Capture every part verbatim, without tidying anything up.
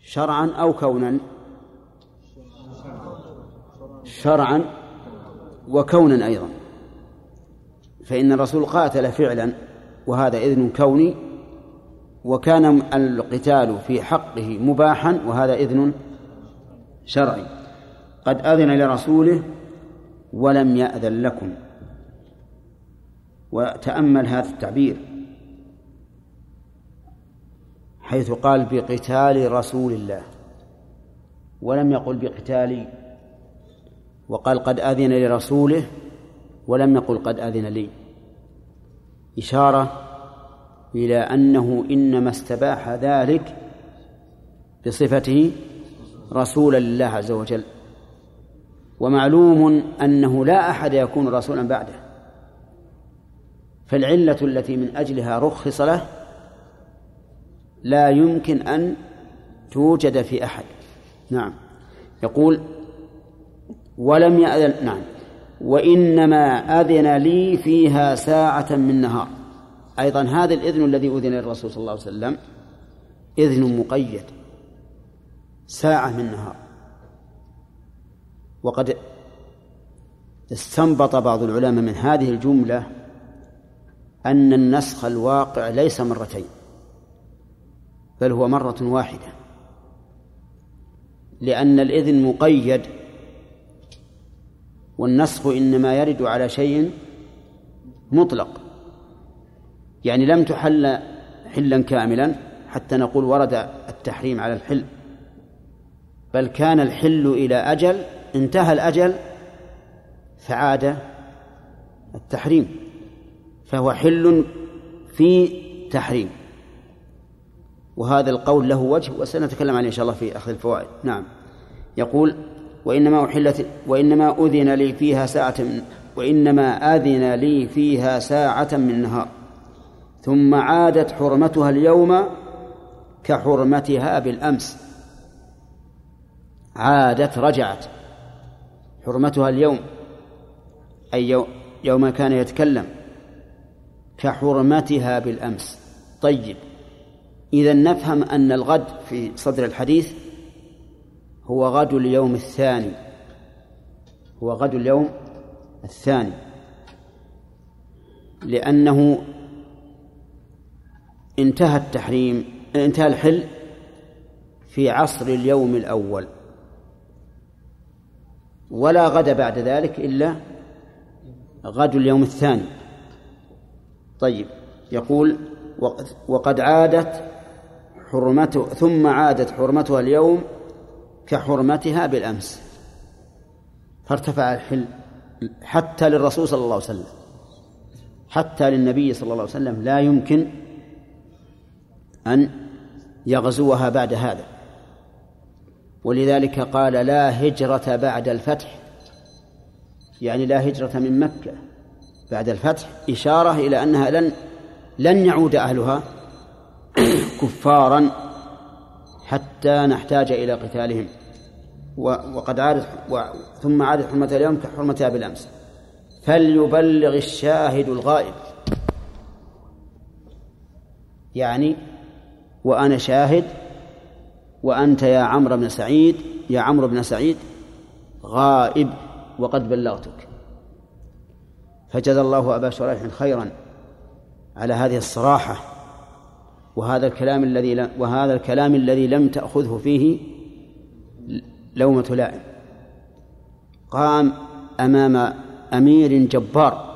شرعا أو كونا؟ شرعا وكونا أيضا، فإن الرسول قاتل فعلا وهذا إذن كوني، وكان القتال في حقه مباحا وهذا إذن شرعي. قد أذن لرسوله ولم يأذن لكم. وتأمل هذا التعبير حيث قال بقتال رسول الله ولم يقل بقتالي، وقال قد أذن لرسوله ولم يقل قد أذن لي، إشارة إلى أنه إنما استباح ذلك بصفته رسولا لله عز وجل. ومعلوم أنه لا أحد يكون رسولا بعده، فالعلة التي من أجلها رخص له لا يمكن أن توجد في أحد. نعم. يقول ولم يأذن، نعم، وإنما أذن لي فيها ساعة من نهار. أيضا هذا الإذن الذي أذن للرسول صلى الله عليه وسلم إذن مقيد، ساعة من نهار. وقد استنبط بعض العلماء من هذه الجملة أن النسخ الواقع ليس مرتين بل هو مرة واحدة، لأن الإذن مقيد والنسخ إنما يرد على شيء مطلق، يعني لم تحل حلا كاملا حتى نقول ورد التحريم على الحل، بل كان الحل إلى أجل انتهى الأجل فعاد التحريم، فهو حل في تحريم. وهذا القول له وجه وسنتكلم عنه إن شاء الله في أخذ الفوائد. نعم. يقول وإنما أحلت وإنما أذن لي فيها ساعة من وإنما أذن لي فيها ساعة من نهار ثم عادت حرمتها اليوم كحرمتها بالأمس. عادت رجعت حرمتها اليوم أي يوم كان يتكلم كحرمتها بالأمس. طيب، إذن نفهم أن الغد في صدر الحديث هو غد اليوم الثاني، هو غد اليوم الثاني، لأنه انتهى التحريم انتهى الحل في عصر اليوم الأول، ولا غد بعد ذلك إلا غد اليوم الثاني. طيب، يقول وقد عادت حرمته ثم عادت حرمتها اليوم كحرمتها بالأمس، فارتفع الحل حتى للرسول صلى الله عليه وسلم، حتى للنبي صلى الله عليه وسلم لا يمكن أن يغزوها بعد هذا. ولذلك قال لا هجرة بعد الفتح، يعني لا هجرة من مكة بعد الفتح، إشارة إلى أنها لن لن يعود أهلها كفارا حتى نحتاج إلى قتالهم. وقد عادت ثم عادت حرمتها اليوم كحرمتها بالأمس. فليبلغ الشاهد الغائب، يعني وأنا شاهد وأنت يا عمرو بن سعيد يا عمرو بن سعيد غائب وقد بلغتك. فجزى الله أبا شريح خيرا على هذه الصراحة وهذا الكلام الذي وهذا الكلام الذي لم تأخذه فيه لومة لائم. قام أمام أمير جبار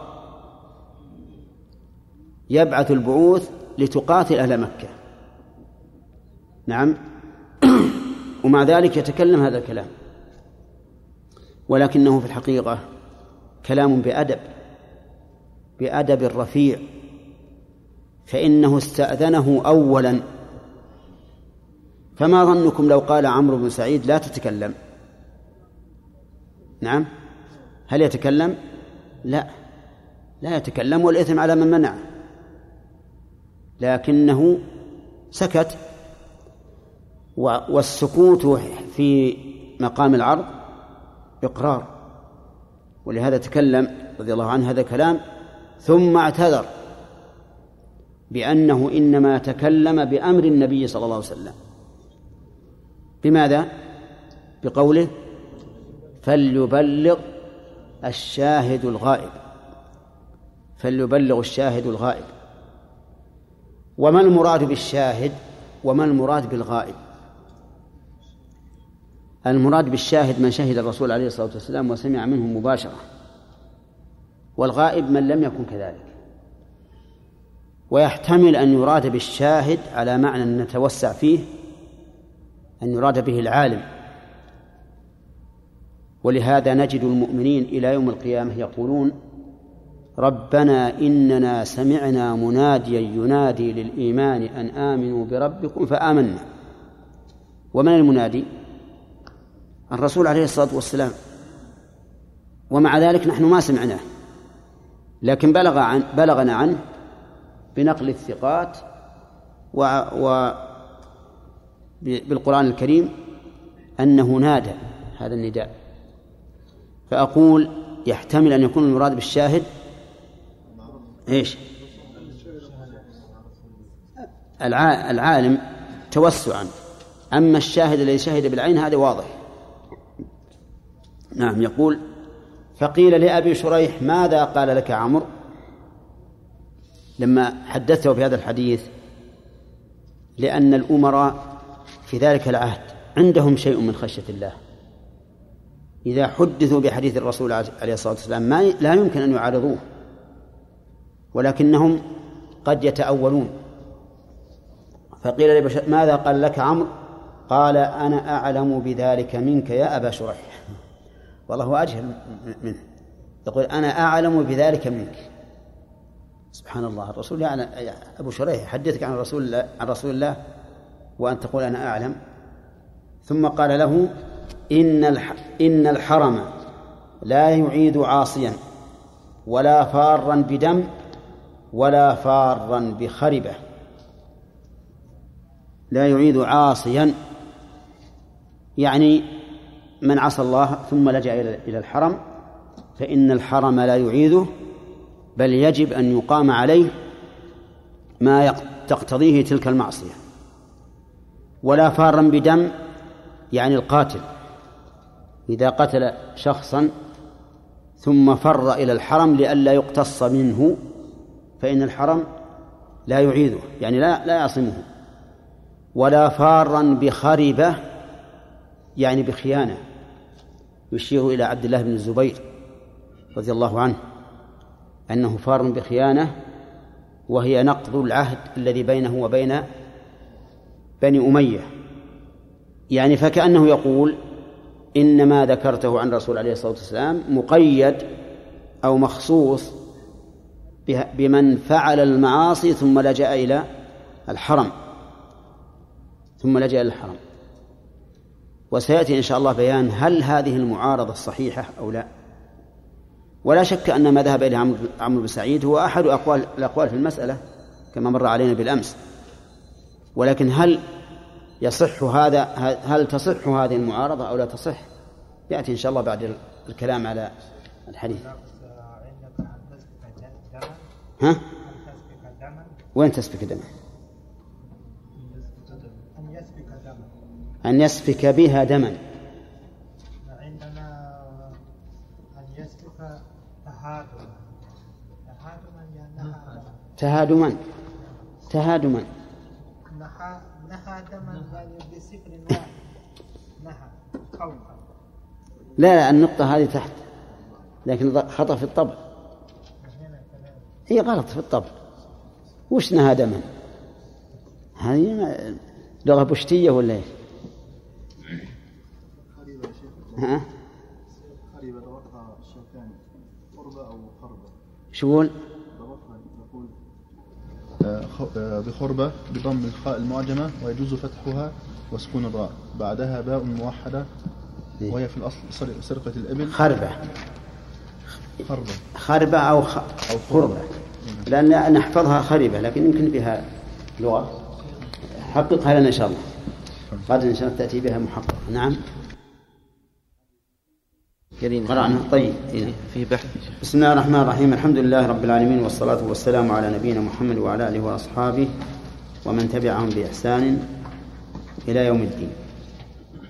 يبعث البعوث لتقاتل أهل مكة، نعم، ومع ذلك يتكلم هذا الكلام، ولكنه في الحقيقة كلام بأدب بأدب رفيع، فإنه استأذنه أولا. فما ظنكم لو قال عمرو بن سعيد لا تتكلم؟ نعم، هل يتكلم؟ لا لا يتكلم، والإثم على من منعه، لكنه سكت. والسكوت في مقام العرض إقرار، ولهذا تكلم رضي الله عنه هذا الكلام ثم اعتذر بأنه إنما تكلم بأمر النبي صلى الله عليه وسلم. بماذا؟ بقوله فليبلغ الشاهد الغائب، فليبلغ الشاهد الغائب. وما المراد بالشاهد وما المراد بالغائب؟ المراد بالشاهد من شهد الرسول عليه الصلاة والسلام وسمع منه مباشرة، والغائب من لم يكن كذلك. ويحتمل أن يراد بالشاهد على معنى نتوسع فيه أن يراد به العالم، ولهذا نجد المؤمنين إلى يوم القيامة يقولون ربنا إننا سمعنا مناديا ينادي للإيمان أن آمنوا بربكم فآمنا. ومن المنادي؟ الرسول عليه الصلاة والسلام، ومع ذلك نحن ما سمعناه، لكن بلغ عن بلغنا عنه بنقل الثقات و, و بالقرآن الكريم أنه نادى هذا النداء. فأقول يحتمل أن يكون المراد بالشاهد إيش؟ العالم توسعا، أما الشاهد الذي شهد بالعين هذا واضح. نعم. يقول فقيل لأبي شريح ماذا قال لك عمرو لما حدثته بهذا الحديث؟ لأن الأمراء في ذلك العهد عندهم شيء من خشية الله، إذا حدثوا بحديث الرسول عليه الصلاة والسلام ما لا يمكن أن يعارضوه، ولكنهم قد يتأولون. فقيل لي ماذا قال لك عمرو؟ قال أنا أعلم بذلك منك يا أبا شريح. والله أجهل منه، يقول أنا أعلم بذلك منك. سبحان الله، الرسول يعني أبو شريح يحدثك عن رسول الله عن رسول الله وأن تقول أنا أعلم. ثم قال له إن إن الحرم لا يعيد عاصيا ولا فارا بدم ولا فارا بخربة. لا يعيد عاصيا يعني من عصى الله ثم لجأ إلى الحرم فإن الحرم لا يعيده، بل يجب أن يقام عليه ما تقتضيه تلك المعصية. ولا فارا بدم يعني القاتل إذا قتل شخصا ثم فر إلى الحرم لئلا يقتص منه فإن الحرم لا يعيده يعني لا لا يعصمه. ولا فارا بخربة يعني بخيانة، يشير إلى عبد الله بن الزبير رضي الله عنه أنه فار بخيانة، وهي نقض العهد الذي بينه وبين بني أمية. يعني فكأنه يقول إن ما ذكرته عن رسول عليه الصلاة والسلام مقيد أو مخصوص بمن فعل المعاصي ثم لجأ إلى الحرم ثم لجأ إلى الحرم. وسيأتي إن شاء الله بيان هل هذه المعارضة الصحيحة أو لا. ولا شك أن ما ذهب إليه عمرو بن سعيد هو أحد أقوال الأقوال في المسألة كما مر علينا بالأمس، ولكن هل يصح هذا هل تصح هذه المعارضة أو لا تصح يأتي إن شاء الله بعد الكلام على الحديث. ها؟ وين تسفك دم؟ أن يسفك بها دما. عندنا أن يسفك تهادما تهادما تهادما نحى نحى دما بسفر واحد نحى قوم. لا لا النقطة هذه تحت، لكن خطأ في الطبع. هي غلط في الطبع. وش نهى دما؟ هذه لغة بشتية ولا ايش؟ ها؟ خريبة ضبطها الشوكاني قربة أو خربة. شو يقول؟ ضبطها يقول بخربة بضم الخاء المعجمة ويجوز فتحها وسكون الراء بعدها باء موحدة وهي في الأصل سرقة الإبل. خربة خربة خربة أو خ... أو خربة، لأن نحفظها خربة لكن يمكن بها لغة. حققها لنا إن شاء الله قد إن شاء الله تأتي بها محقق. نعم قرأنا. طيب في بحث. بسم الله الرحمن الرحيم. الحمد لله رب العالمين والصلاة والسلام على نبينا محمد وعلى آله وأصحابه ومن تبعهم بإحسان إلى يوم الدين.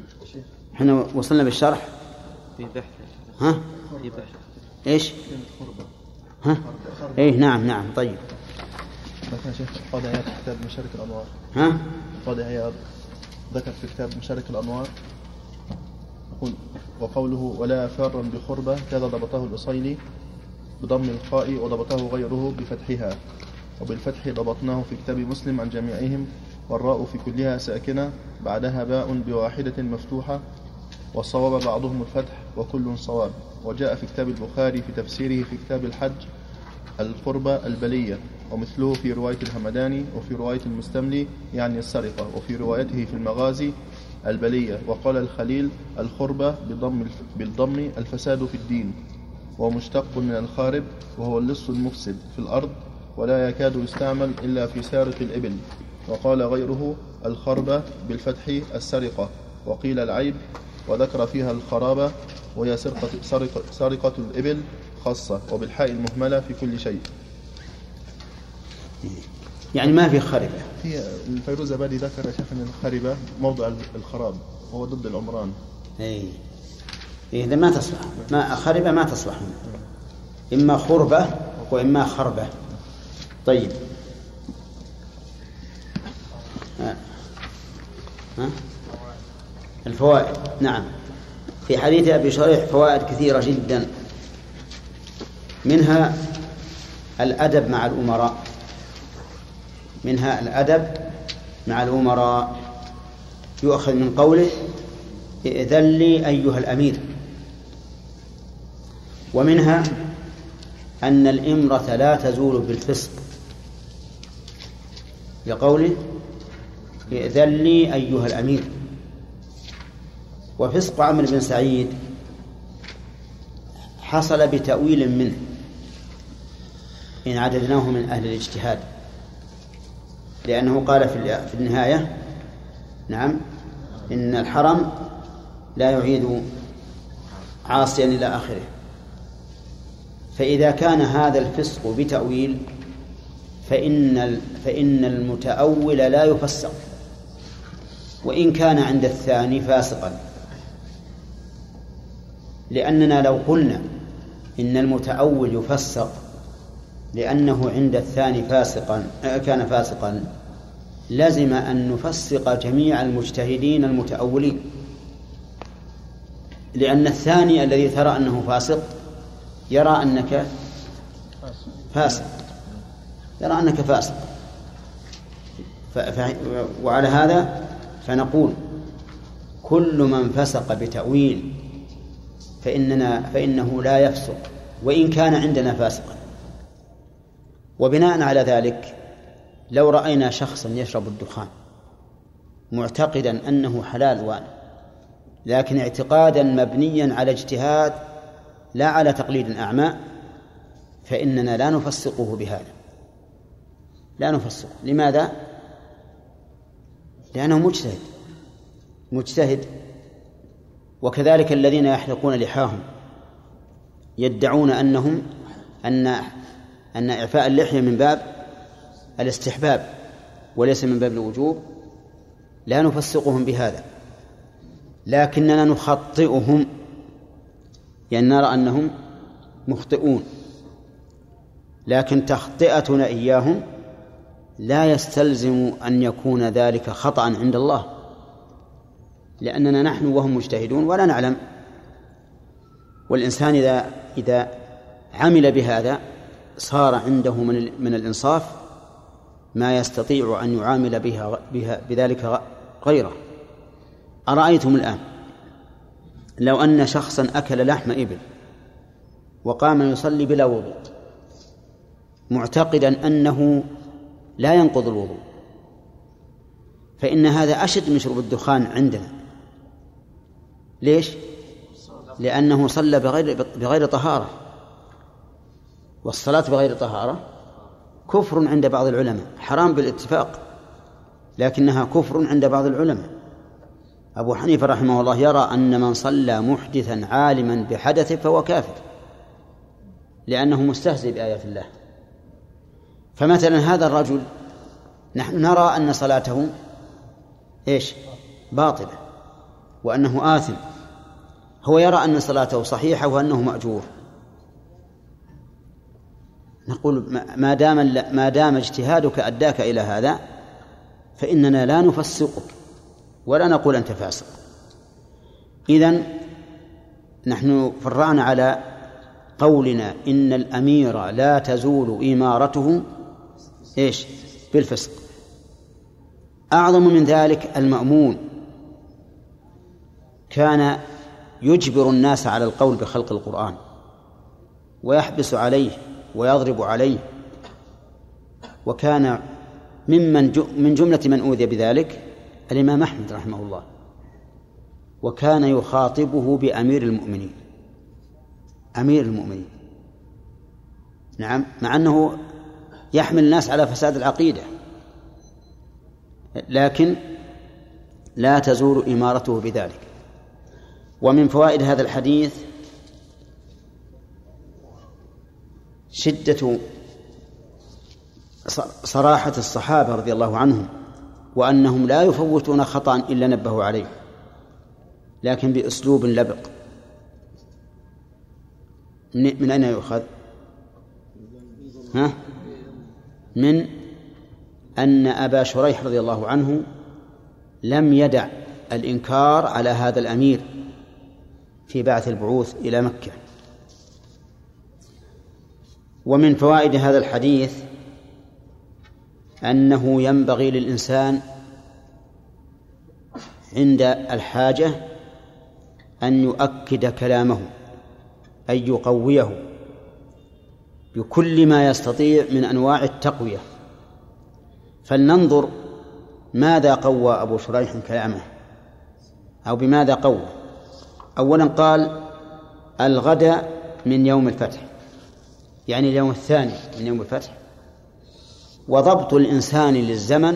احنا وصلنا بالشرح في بحث. ها في بحث. ايش ها ايه نعم نعم طيب. مثلا شيخ قاضي عياض في كتاب مشارك الأنوار. ها قاضي عياض ذكر في كتاب مشارك الأنوار يقول وقوله ولا فارا بخربة كذا ضبطه الأصيلي بضم الخاء وضبطه غيره بفتحها، وبالفتح ضبطناه في كتاب مسلم عن جميعهم، والراء في كلها ساكنة بعدها باء بواحدة مفتوحة، وصواب بعضهم الفتح وكل صواب. وجاء في كتاب البخاري في تفسيره في كتاب الحج القربة البلية، ومثله في رواية الهمداني، وفي رواية المستملي يعني السرقة، وفي روايته في المغازي البلية. وقال الخليل الخربة بالضم, بالضم الفساد في الدين، ومشتق من الخارب وهو اللص المفسد في الأرض، ولا يكاد يستعمل إلا في سارق الإبل. وقال غيره الخربة بالفتح السرقة، وقيل العيب، وذكر فيها الخرابة وهي سرقة, سرقة, سرقة الإبل خاصة، وبالحاء المهملة في كل شيء. يعني ما في خربة. في الفيروز أبادي ذكر يا شيخ أن الخربة موضع الخراب وهو ضد العمران. اي إذا ما تصلح، ما خربة ما تصلح، إما خربة وإما خربة. طيب ها. ها؟ الفوائد. نعم، في حديث أبي شريح فوائد كثيرة جدا، منها الأدب مع الأمراء، منها الأدب مع الأمراء يؤخذ من قوله ائذن لي أيها الأمير. ومنها أن الإمرة لا تزول بالفسق، لقوله ائذن لي أيها الأمير. وفسق عمرو بن سعيد حصل بتأويل منه إن عددناه من أهل الاجتهاد، لأنه قال في النهاية نعم إن الحرم لا يعيد عاصيا إلى آخره. فإذا كان هذا الفسق بتأويل فإن فإن المتأول لا يفسق، وإن كان عند الثاني فاسقا، لأننا لو قلنا إن المتأول يفسق لأنه عند الثاني فاسقا كان فاسقا لازم أن نفسق جميع المجتهدين المتأولين، لأن الثاني الذي ترى أنه فاسق يرى أنك فاسق يرى أنك فاسق ف... ف... وعلى هذا فنقول كل من فسق بتأويل فإننا فإنه لا يفسق وإن كان عندنا فاسقا. وبناء على ذلك لو رأينا شخصا يشرب الدخان معتقدا أنه حلال وان، لكن اعتقادا مبنيا على اجتهاد لا على تقليد أعمى، فإننا لا نفسقه بهذا، لا نفسقه. لماذا؟ لأنه مجتهد مجتهد وكذلك الذين يحلقون لحاهم يدعون أنهم أن أن إعفاء اللحية من باب الاستحباب وليس من باب الوجوب، لا نفسقهم بهذا، لكننا نخطئهم يعني نرى أنهم مخطئون، لكن تخطئتنا إياهم لا يستلزم أن يكون ذلك خطأ عند الله، لأننا نحن وهم مجتهدون ولا نعلم. والإنسان إذا إذا عمل بهذا صار عنده من من الإنصاف ما يستطيع أن يعامل بها بها بذلك غيره. أرأيتم الآن لو أن شخصا أكل لحم إبل وقام يصلي بلا وضوء معتقدا أنه لا ينقض الوضوء، فإن هذا أشد من شرب الدخان عندنا. ليش؟ لأنه صلى بغير بغير طهارة، والصلاة بغير طهارة كفر عند بعض العلماء، حرام بالاتفاق لكنها كفر عند بعض العلماء. أبو حنيفة رحمه الله يرى أن من صلى محدثا عالما بحدثه فهو كافر لأنه مستهزئ بآيات الله. فمثلا هذا الرجل نحن نرى أن صلاته إيش؟ باطلة، وأنه آثم، هو يرى أن صلاته صحيحة وأنه مأجور. نقول ما دام ما دام اجتهادك أداك إلى هذا فإننا لا نفسقك ولا نقول أنت فاسق. إذن نحن فرعنا على قولنا إن الأمير لا تزول إمارته إيش؟ بالفسق. أعظم من ذلك المأمون كان يجبر الناس على القول بخلق القرآن ويحبس عليه ويضرب عليه، وكان ممن من جملة من أوذي بذلك الإمام أحمد رحمه الله، وكان يخاطبه بأمير المؤمنين، أمير المؤمنين، نعم، مع أنه يحمل الناس على فساد العقيدة، لكن لا تزول إمارته بذلك. ومن فوائد هذا الحديث شدة صراحة الصحابة رضي الله عنهم، وأنهم لا يفوتون خطأ إلا نبهوا عليه، لكن بأسلوب لبق. من أين يؤخذ؟ ها؟ من أن أبا شريح رضي الله عنه لم يدع الإنكار على هذا الأمير في بعث البعوث إلى مكة. ومن فوائد هذا الحديث أنه ينبغي للإنسان عند الحاجة أن يؤكد كلامه، أي يقويه بكل ما يستطيع من أنواع التقوية. فلننظر ماذا قوى أبو شريح كلامه، أو بماذا قوى. أولا قال الغد من يوم الفتح، يعني اليوم الثاني من يوم الفتح. وضبط الإنسان للزمن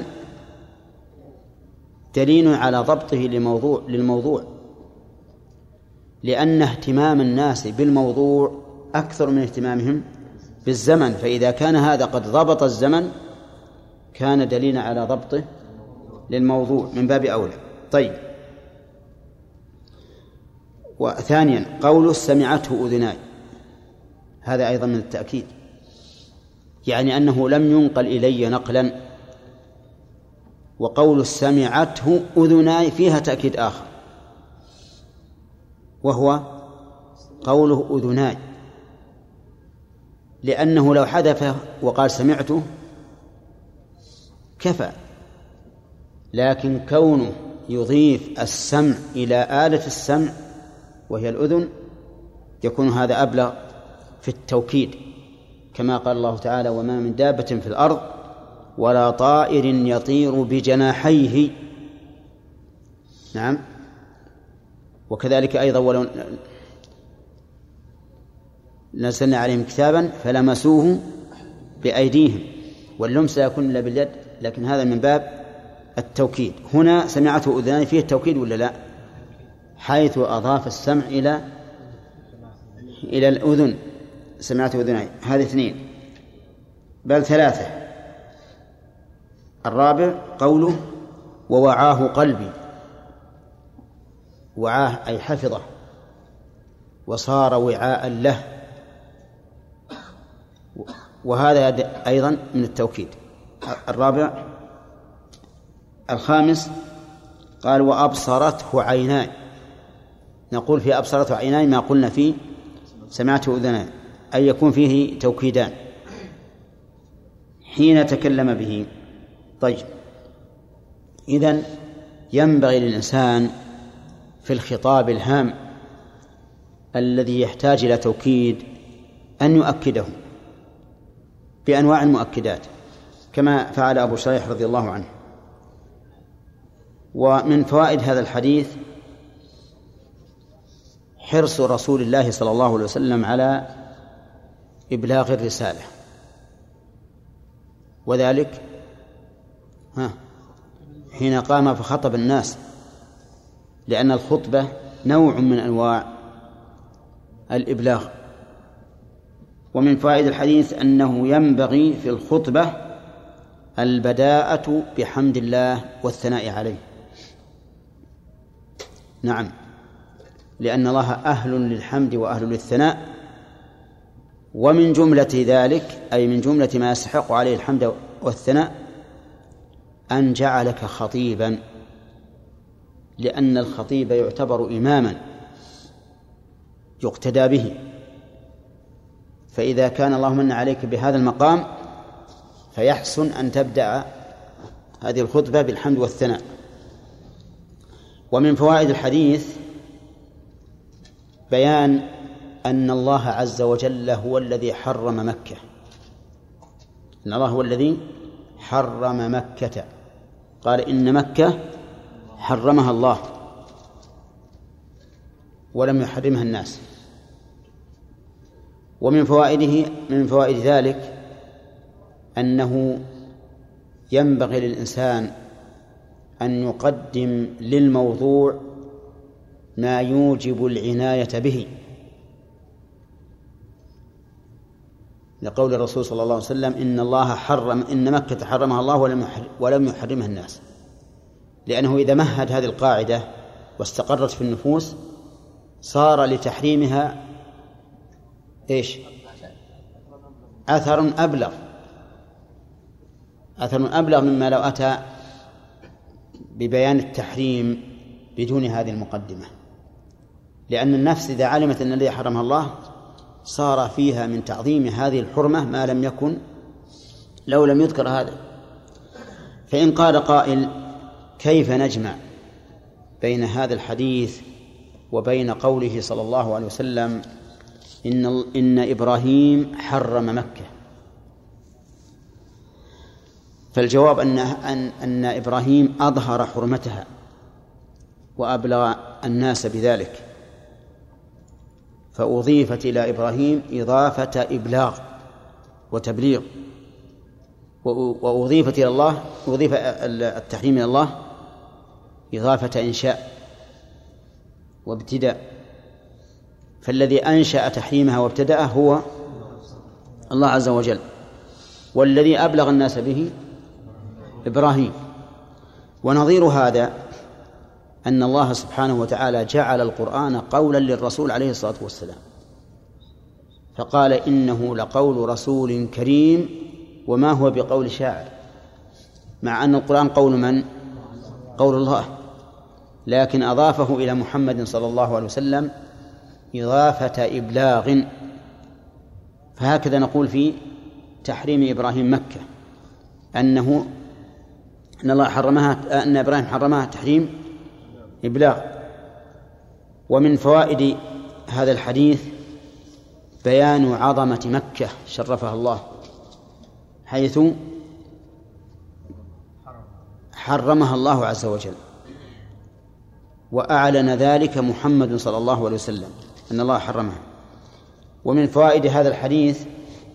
دليل على ضبطه لموضوع للموضوع، لأن اهتمام الناس بالموضوع أكثر من اهتمامهم بالزمن، فإذا كان هذا قد ضبط الزمن كان دليلا على ضبطه للموضوع من باب أولى. طيب، وثانيا قوله سمعته أذناي، هذا أيضا من التأكيد، يعني أنه لم ينقل إلي نقلا. وقول سمعته أذناي فيها تأكيد آخر، وهو قوله أذناي، لأنه لو حذف وقال سمعته كفى، لكن كونه يضيف السمع إلى آلة السمع وهي الأذن يكون هذا أبلغ في التوكيد، كما قال الله تعالى وما من دابة في الأرض ولا طائر يطير بجناحيه. نعم. وكذلك أيضا ولو نزلنا عليهم كتابا فلمسوه بأيديهم، واللمس لا يكون إلا باليد، لكن هذا من باب التوكيد. هنا سمعته أذنان فيه التوكيد ولا لا؟ حيث أضاف السمع إلى إلى الأذن، سمعته أذنين. هذه اثنين بل ثلاثة. الرابع قوله ووعاه قلبي، وعاه أي حفظه وصار وعاء له، وهذا أيضا من التوكيد. الرابع. الخامس قال وأبصرته عيناي، نقول في أبصرته عيناي ما قلنا فيه سمعته أذنان، أي يكون فيه توكيدان حين تكلم به. طيب، إذن ينبغي للإنسان في الخطاب الهام الذي يحتاج إلى توكيد أن يؤكده بأنواع المؤكدات كما فعل أبو شريح رضي الله عنه. ومن فوائد هذا الحديث حرص رسول الله صلى الله عليه وسلم على إبلاغ الرسالة، وذلك ها حين قام فخطب الناس، لأن الخطبة نوع من أنواع الإبلاغ. ومن فوائد الحديث أنه ينبغي في الخطبة البداءة بحمد الله والثناء عليه. نعم، لأن الله أهل للحمد وأهل للثناء، ومن جملة ذلك أي من جملة ما يستحق عليه الحمد والثناء أن جعلك خطيبا، لأن الخطيب يعتبر إماما يقتدى به، فإذا كان الله من عليك بهذا المقام فيحسن أن تبدأ هذه الخطبة بالحمد والثناء. ومن فوائد الحديث بيان أن الله عز وجل هو الذي حرم مكة، أن الله هو الذي حرم مكة، قال إن مكة حرمها الله ولم يحرمها الناس. ومن فوائده من فوائد ذلك أنه ينبغي للإنسان أن يقدم للموضوع ما يوجب العناية به، لقول الرسول صلى الله عليه وسلم إن الله حرم إن مكة حرمها الله ولم يحرمها الناس، لأنه إذا مهد هذه القاعدة واستقرت في النفوس صار لتحريمها إيش؟ أثر أبلغ أثر أبلغ مما لو أتى ببيان التحريم بدون هذه المقدمة، لأن النفس إذا علمت أن الذي حرمها الله صار فيها من تعظيم هذه الحرمة ما لم يكن لو لم يذكر هذا. فإن قال قائل كيف نجمع بين هذا الحديث وبين قوله صلى الله عليه وسلم إن, إن إبراهيم حرم مكة؟ فالجواب أن, أن, أن إبراهيم أظهر حرمتها وأبلغ الناس بذلك، فأضيفت إلى إبراهيم إضافة إبلاغ وتبليغ، وأضيفت إلى الله أضيف التحريم إلى الله إضافة إنشاء وابتداء، فالذي أنشأ تحريمها وابتدأه هو الله عز وجل، والذي أبلغ الناس به إبراهيم. ونظير هذا أن الله سبحانه وتعالى جعل القرآن قولا للرسول عليه الصلاة والسلام، فقال إنه لقول رسول كريم وما هو بقول شاعر، مع أن القرآن قول من؟ قول الله، لكن أضافه إلى محمد صلى الله عليه وسلم إضافة إبلاغ. فهكذا نقول في تحريم إبراهيم مكة أنه أن الله حرمها أن إبراهيم حرمها تحريم إبلاغ. ومن فوائد هذا الحديث بيان عظمة مكة شرفها الله، حيث حرمها الله عز وجل، وأعلن ذلك محمد صلى الله عليه وسلم أن الله حرمها. ومن فوائد هذا الحديث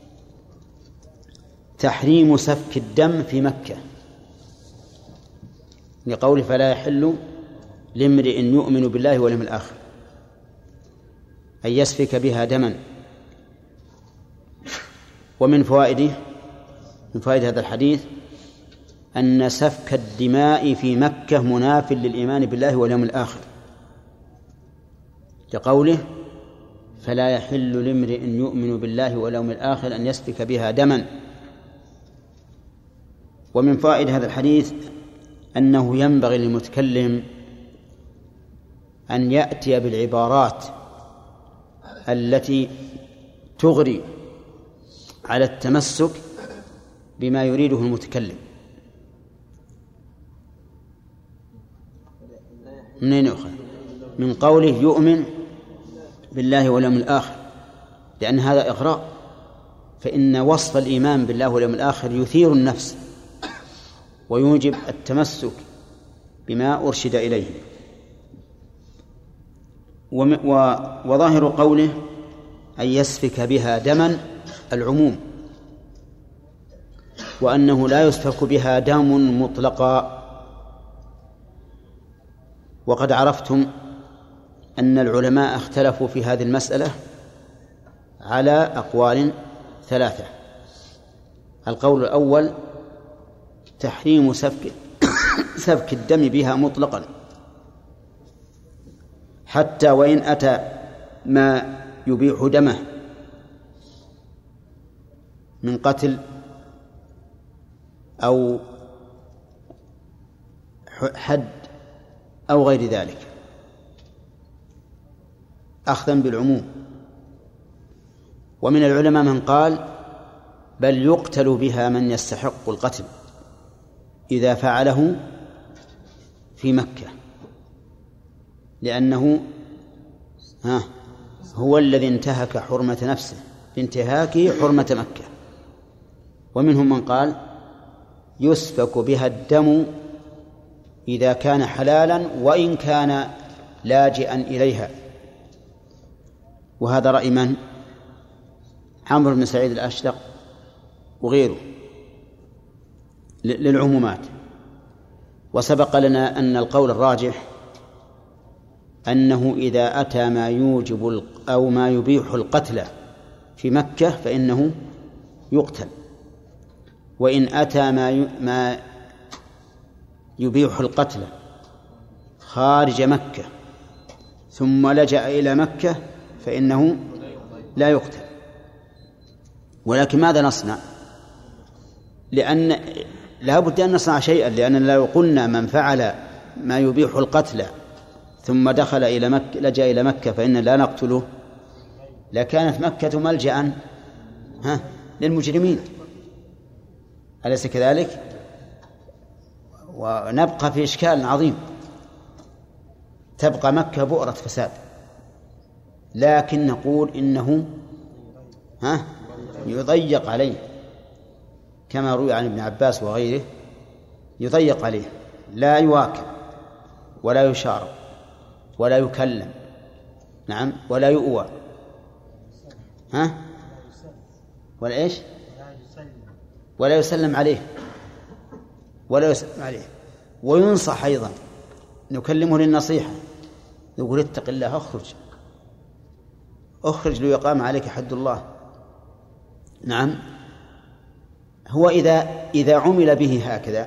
تحريم سفك الدم في مكة، لقوله فلا يحل لامرئ يؤمن بالله واليوم الآخر أن يسفك بها دما. ومن فوائده من فوائد هذا الحديث أن سفك الدماء في مكة مناف للإيمان بالله واليوم الآخر، لقوله فلا يحل لامرئ يؤمن بالله واليوم الآخر أن يسفك بها دما. ومن فوائد هذا الحديث أنه ينبغي للمتكلم أن يأتي بالعبارات التي تغري على التمسك بما يريده المتكلم. منين أخذ؟ من قوله يؤمن بالله واليوم الآخر، لأن هذا إغراء، فإن وصف الإيمان بالله واليوم الآخر يثير النفس ويوجب التمسك بما أرشد إليه. وظاهر قوله أن يسفك بها دما العموم، وأنه لا يسفك بها دم مطلقا. وقد عرفتم أن العلماء اختلفوا في هذه المسألة على أقوال ثلاثة. القول الأول تحريم سفك سفك الدم بها مطلقا، حتى وإن أتى ما يبيح دمه من قتل أو حد أو غير ذلك، أخذا بالعموم. ومن العلماء من قال بل يقتل بها من يستحق القتل إذا فعله في مكة، لأنه ها هو الذي انتهك حرمة نفسه بانتهاكه حرمة مكة. ومنهم من قال يسفك بها الدم إذا كان حلالا وإن كان لاجئا إليها، وهذا رأي من؟ عمرو بن سعيد الأشدق وغيره للعمومات. وسبق لنا أن القول الراجح أنه إذا أتى ما يوجب أو ما يبيح القتل في مكة فإنه يقتل، وإن أتى ما ما يبيح القتل خارج مكة ثم لجأ إلى مكة فإنه لا يقتل. ولكن ماذا نصنع؟ لأن لا بد أن نصنع شيئا، لأننا لو قلنا من فعل ما يبيح القتل ثم دخل إلى مكة لجأ إلى مكة فإن لا نقتله لكانت مكة ملجأ ها للمجرمين، أليس كذلك؟ ونبقى في إشكال عظيم، تبقى مكة بؤرة فساد. لكن نقول إنه ها يضيق عليه كما روي عن ابن عباس وغيره، يضيق عليه، لا يواكب ولا يشارب ولا يكلم، نعم، ولا يؤوى، ها ولا إيش ولا يسلم عليه ولا يسلم عليه وينصح أيضا، نكلمه للنصيحة، يقول اتق الله، اخرج اخرج ليقام عليك حد الله. نعم، هو إذا إذا عمل به هكذا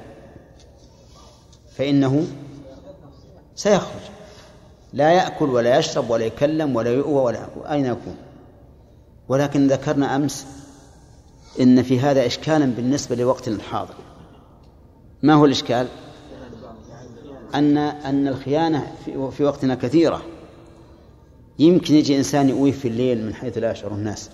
فإنه سيخرج، لا يأكل ولا يشرب ولا يكلم ولا يؤوى ولا أين يكون. ولكن ذكرنا أمس إن في هذا إشكالا بالنسبة لوقتنا الحاضر. ما هو الإشكال؟ أن أن الخيانة في وقتنا كثيرة، يمكن يجي إنسان يؤوي في الليل من حيث لا يشعر الناس،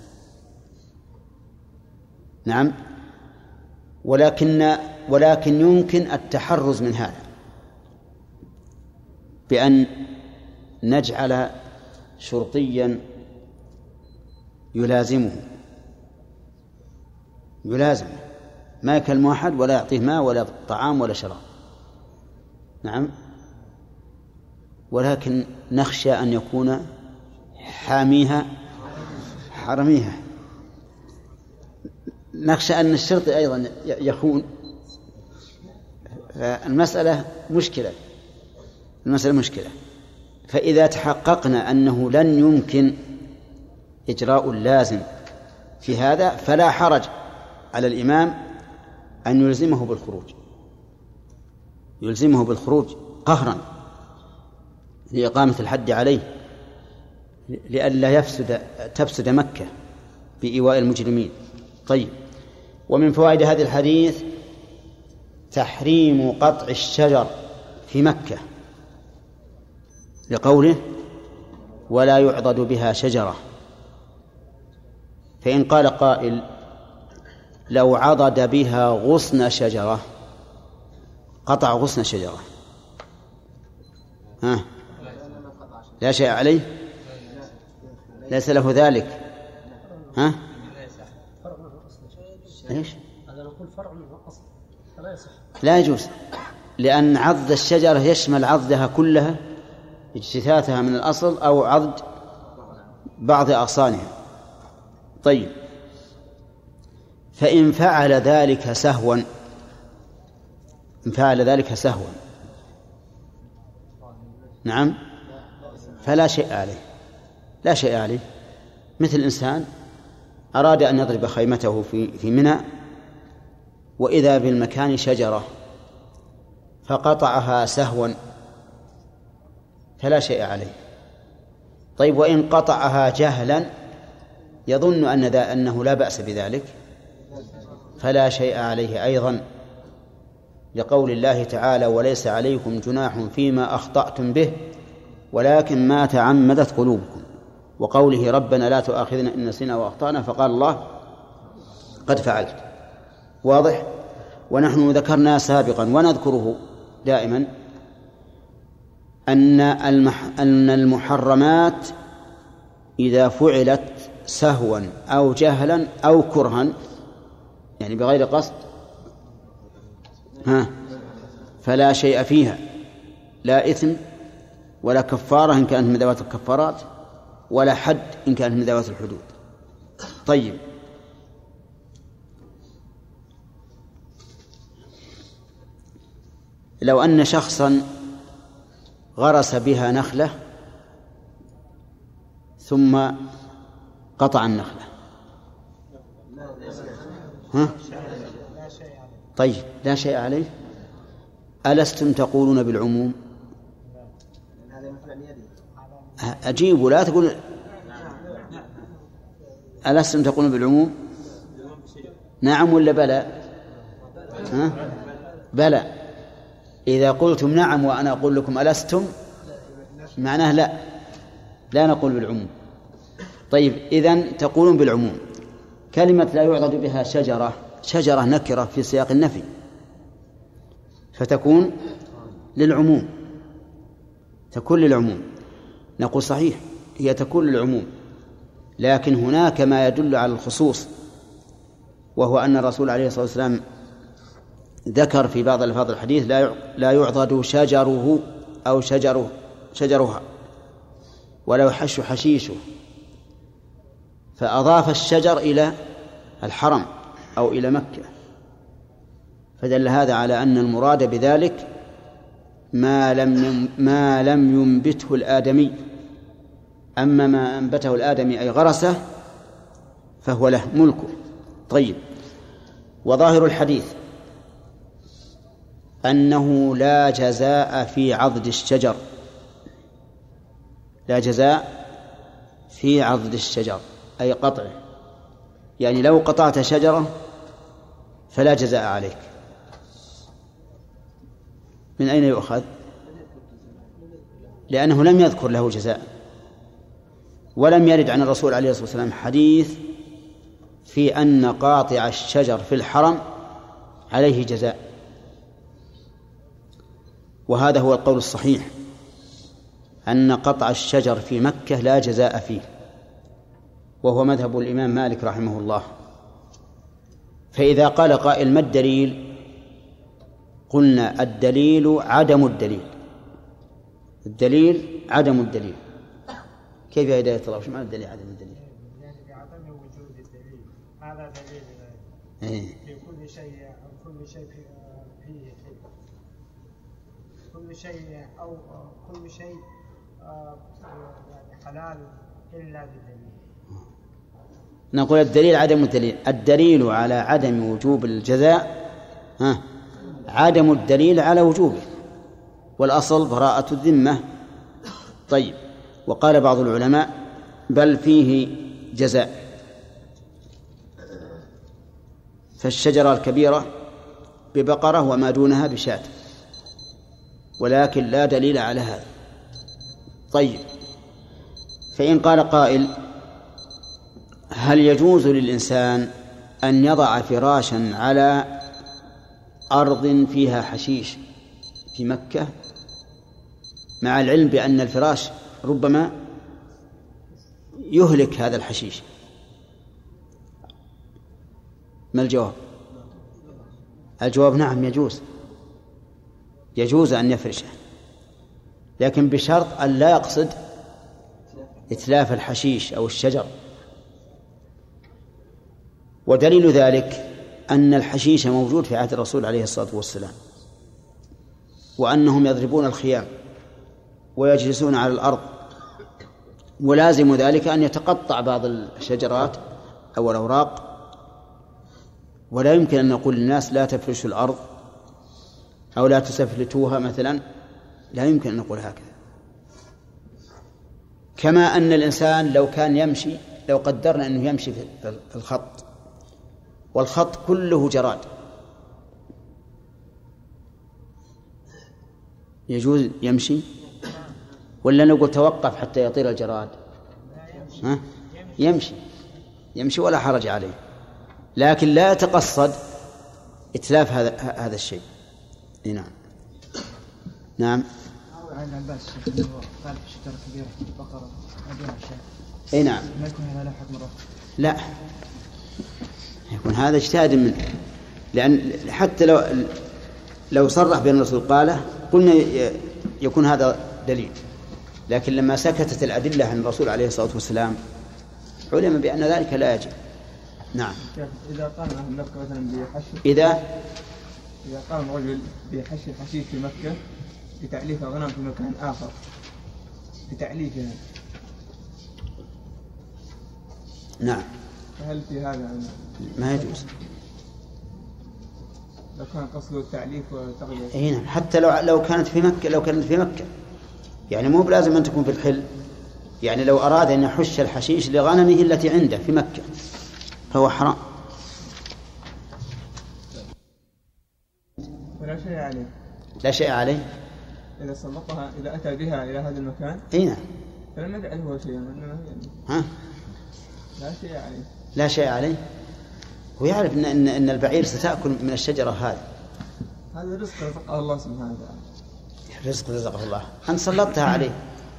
نعم، ولكن ولكن يمكن التحرز من هذا بأن نجعل شرطيا يلازمه يلازمه ما يكلم أحد ولا يعطيه ماء ولا طعام ولا شراب، نعم، ولكن نخشى أن يكون حاميها حرميها، نخشى أن الشرطي أيضا يخون. المسألة مشكلة المسألة مشكلة فإذا تحققنا أنه لن يمكن إجراء اللازم في هذا فلا حرج على الإمام أن يلزمه بالخروج يلزمه بالخروج قهرا لإقامة الحد عليه، لئلا يفسد تفسد مكة بإيواء المجرمين. طيب، ومن فوائد هذا الحديث تحريم قطع الشجر في مكة لقوله ولا يعضد بها شجرة. فإن قال قائل لو عضد بها غصن شجرة، قطع غصن شجرة، ها لا شيء عليه، ليس له ذلك، ها ايش؟ هذا نقول فرع من الأصل لا يصح، لا يجوز، لأن عضد الشجرة يشمل عضدها كلها، اجتثاثها من الأصل أو عضد بعض أغصانها. طيب، فإن فعل ذلك سهوا إن فعل ذلك سهوا نعم فلا شيء عليه لا شيء عليه مثل إنسان أراد أن يضرب خيمته في في منى وإذا بالمكان شجرة فقطعها سهوا فلا شيء عليه، طيب وإن قطعها جهلا يظن أن ذا أنه لا بأس بذلك فلا شيء عليه أيضا، لقول الله تعالى: وليس عليكم جناح فيما أخطأتم به ولكن ما تعمدت قلوبكم، وقوله: ربنا لا تؤاخذنا إن نسينا وأخطأنا، فقال الله: قد فعلت. واضح؟ ونحن ذكرنا سابقا ونذكره دائما أن أن المحرمات إذا فعلت سهوا أو جهلا أو كرها، يعني بغير قصد، ها فلا شيء فيها، لا إثم ولا كفارة إن كانت من ذوات الكفارات، ولا حد إن كانت من ذوات الحدود. طيب، لو أن شخصا غرس بها نخلة ثم قطع النخلة، ها؟ طيب، لا شيء عليه. ألستم تقولون بالعموم؟ أجيبوا، لا تقول ألستم تقولون بالعموم؟ نعم ولا بلى؟ ها؟ بلى. إذا قلتم نعم وأنا أقول لكم ألستم معناه لا، لا نقول بالعموم. طيب، إذن تقولون بالعموم. كلمة لا يعضد بها شجرة، شجرة نكرة في سياق النفي، فتكون للعموم، تكون للعموم. نقول صحيح، هي تكون للعموم، لكن هناك ما يدل على الخصوص، وهو أن الرسول عليه الصلاة والسلام ذكر في بعض الفاظ الحديث: لا يعضد شجره أو شجره شجرها ولا يحش حشيشه، فأضاف الشجر إلى الحرم أو إلى مكة، فدل هذا على أن المراد بذلك ما لم ما لم ينبته الآدمي، أما ما أنبته الآدمي أي غرسه فهو له ملكه. طيب، وظاهر الحديث أنه لا جزاء في عضد الشجر، لا جزاء في عضد الشجر أي قطعه، يعني لو قطعت شجرة فلا جزاء عليك. من أين يؤخذ؟ لأنه لم يذكر له جزاء، ولم يرد عن الرسول عليه الصلاة والسلام حديث في أن قاطع الشجر في الحرم عليه جزاء، وهذا هو القول الصحيح، أن قطع الشجر في مكة لا جزاء فيه، وهو مذهب الإمام مالك رحمه الله. فإذا قال قائل: ما الدليل؟ قلنا: الدليل عدم الدليل، الدليل عدم الدليل. كيف يا هداية الله؟ وش معنى الدليل عدم الدليل؟ يعني بعدم وجود الدليل، هذا دليل إيه؟ في كل شيء أو كل شيء فيه كل شيء أو كل شيء يعني حلال إلا بالدليل. نقول الدليل عدم الدليل، الدليل على عدم وجوب الجزاء، ها، عدم الدليل على وجوبه، والأصل براءة الذمة. طيب، وقال بعض العلماء: بل فيه جزاء، فالشجرة الكبيرة ببقرة وما دونها بشاة، ولكن لا دليل على هذا. طيب، فإن قال قائل: هل يجوز للإنسان أن يضع فراشا على أرض فيها حشيش في مكة، مع العلم بأن الفراش ربما يهلك هذا الحشيش؟ ما الجواب؟ الجواب: نعم، يجوز، يجوز أن يفرشه، لكن بشرط أن لا يقصد إتلاف الحشيش أو الشجر. ودليل ذلك أن الحشيش موجود في عهد الرسول عليه الصلاة والسلام، وأنهم يضربون الخيام ويجلسون على الأرض، ولازم ذلك أن يتقطع بعض الشجرات أو الأوراق، ولا يمكن أن نقول للناس لا تفرشوا الأرض أو لا تسفلتوها مثلا، لا يمكن أن نقول هكذا. كما أن الإنسان لو كان يمشي، لو قدرنا أنه يمشي في الخط والخط كله جراد، يجوز يمشي ولا نقول توقف حتى يطير الجراد؟ ها؟ يمشي يمشي ولا حرج عليه، لكن لا يتقصد إتلاف هذا هذا الشيء. نعم نعم. عن العباس الشيخ قال في شجرة كبيرة بقرة أبيها الشيء. أي نعم. ما يكون هذا له حكم الرفع؟ لا، يكون هذا اجتهاد منه، لأن حتى لو لو صرح بأن الرسول قاله قلنا يكون هذا دليل، لكن لما سكتت الأدلة عن الرسول عليه الصلاة والسلام علم بأن ذلك لا يجب. نعم. إذا قام أهل مكة مثلا بحشي إذا إذا قام رجل بحشي الحشيش في مكة بتعليف أغنام في مكان آخر بتعليفها، نعم، فهل في هذا ما يجوز؟ لو كان قصده التعليف وتغيير. اي نعم، حتى لو لو كانت في مكة، لو كانت في مكة يعني مو بلازم أن تكون في الحل، يعني لو أراد أن يحش الحشيش لغنمه التي عنده في مكة فهو حرام. ولا شيء عليه. لا شيء عليه. إذا سلطها إذا أتى بها إلى هذا المكان. اي نعم. فلم يجعل هو شيئا. ها؟ لا شيء عليه. لا شيء عليه. هو يعرف إن إن, إن البعير ستأكل من الشجرة هذه. هذا رزق رزقه الله سبحانه وتعالى. رزق رزقه الله. أنت سلطتها عليه.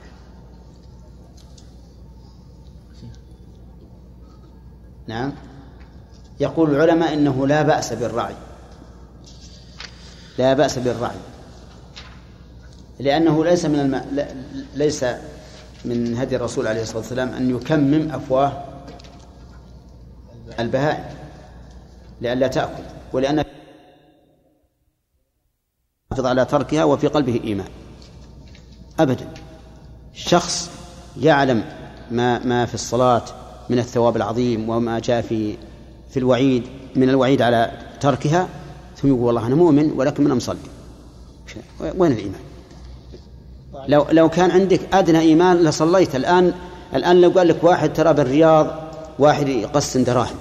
نعم. يقول العلماء إنه لا بأس بالرعي. لا بأس بالرعي. لأنه ليس من الم... ليس من هدي الرسول عليه الصلاة والسلام أن يكمم أفواه البهائم لئلا تأكل، ولأن يحافظ على تركها وفي قلبه إيمان أبدا. الشخص يعلم ما ما في الصلاة من الثواب العظيم وما جاء في في الوعيد من الوعيد على تركها، ثم يقول والله أنا مؤمن ولكن من أصلي. وين الإيمان؟ لو لو كان عندك أدنى إيمان لصليت. الآن الآن لو قال لك واحد ترى بالرياض واحد يقسم دراهم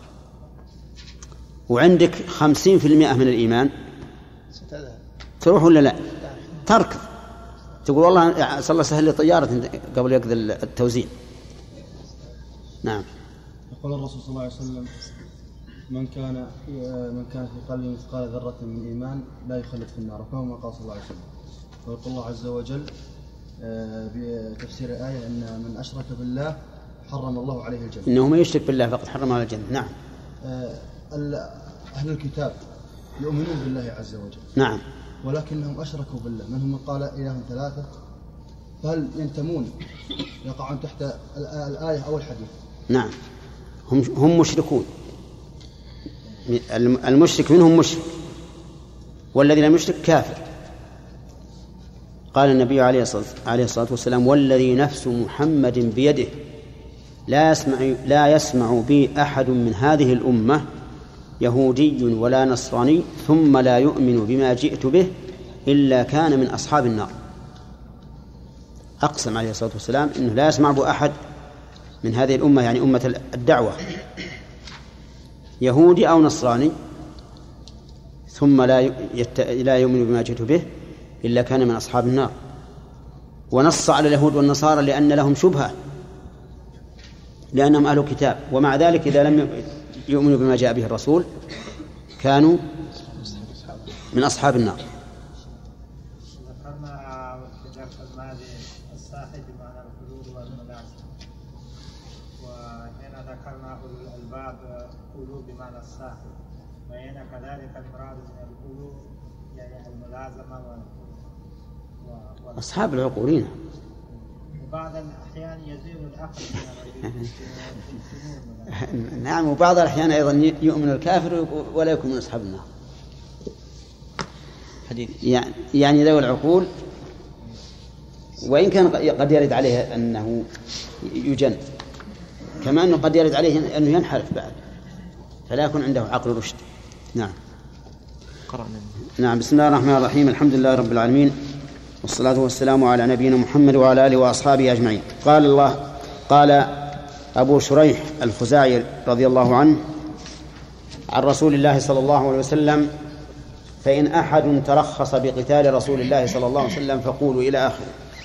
وعندك خمسين في المئة من الإيمان تروح ولا لا؟ تركض تقول والله صلى سهل لي طيارة قبل يقضي التوزيع. نعم. يقول الرسول صلى الله عليه وسلم من كان من كان في قلبه مثقال ذرة من إيمان لا يخلد في النار، كما قال صلى الله عليه وسلم. ويقول الله عز وجل بتفسير الآية أن من أشرك بالله حرم الله عليه الجنة. إنه من يشرك بالله فقد حرم عليه الجنة. نعم. أهل الكتاب يؤمنون بالله عز وجل. نعم. ولكنهم أشركوا بالله، منهم من قال إله ثلاثة، فهل ينتمون يقعون تحت الآية أو الحديث؟ نعم، هم هم مشركون. المشرك منهم مشرك والذي لم يشرك كافر. قال النبي عليه الصلاة والسلام والذي نفس محمد بيده لا يسمع لا يسمع بي أحد من هذه الأمة يهودي ولا نصراني ثم لا يؤمن بما جئت به إلا كان من أصحاب النار. أقسم عليه الصلاة والسلام إنه لا يسمع به أحد من هذه الأمة، يعني أمة الدعوة، يهودي أو نصراني ثم لا يت... لا يؤمن بما جئت به إلا كان من أصحاب النار. ونص على اليهود والنصارى لأن لهم شبهة، لأنهم أهل كتاب، ومع ذلك إذا لم يؤمنوا بما جاء به الرسول كانوا من أصحاب النار. ذكرنا في درس الماضي الصاحب بمعنى الحلول والملازمة، وهنا ذكرنا الباب قلوب بمعنى الصاحب، وهنا كذلك المراد من القلوب يعني الملازمة و... أصحاب العقولين. وبعض الأحيان يزيل العقل نعم، وبعض الأحيان أيضا يؤمن الكافر ولا يكون من أصحاب النار. يعني يعني ذوي العقول، وإن كان قد يرد عليه أنه يجن، كما أنه قد يرد عليه أنه ينحرف بعد، فلا يكون عنده عقل رشد. نعم. نعم. بسم الله الرحمن الرحيم. الحمد لله رب العالمين، والصلاة والسلام على نبينا محمد وعلى آله وأصحابه أجمعين. قال الله قال أبو شريح الخزاعي رضي الله عنه عن رسول الله صلى الله عليه وسلم: فإن أحد ترخص بقتال رسول الله صلى الله عليه وسلم فقولوا إلى آخره.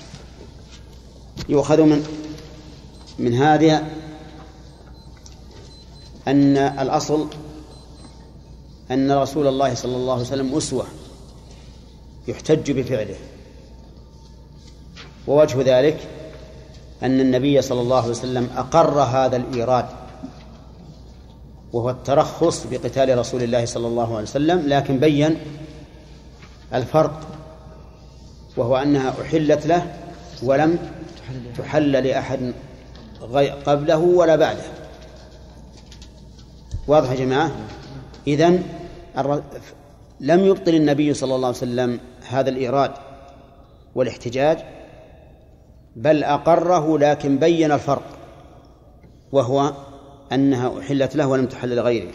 يؤخذ من من هذه أن الأصل أن رسول الله صلى الله عليه وسلم أسوة يحتج بفعله، ووجه ذلك أن النبي صلى الله عليه وسلم أقر هذا الإيراد وهو الترخص بقتال رسول الله صلى الله عليه وسلم، لكن بين الفرق، وهو أنها أحلت له ولم تحل لأحد قبله ولا بعده. واضح يا جماعة؟ إذن لم يبطل النبي صلى الله عليه وسلم هذا الإيراد والاحتجاج، بل أقره لكن بين الفرق، وهو أنها أحلت له ولم تحل لغيره.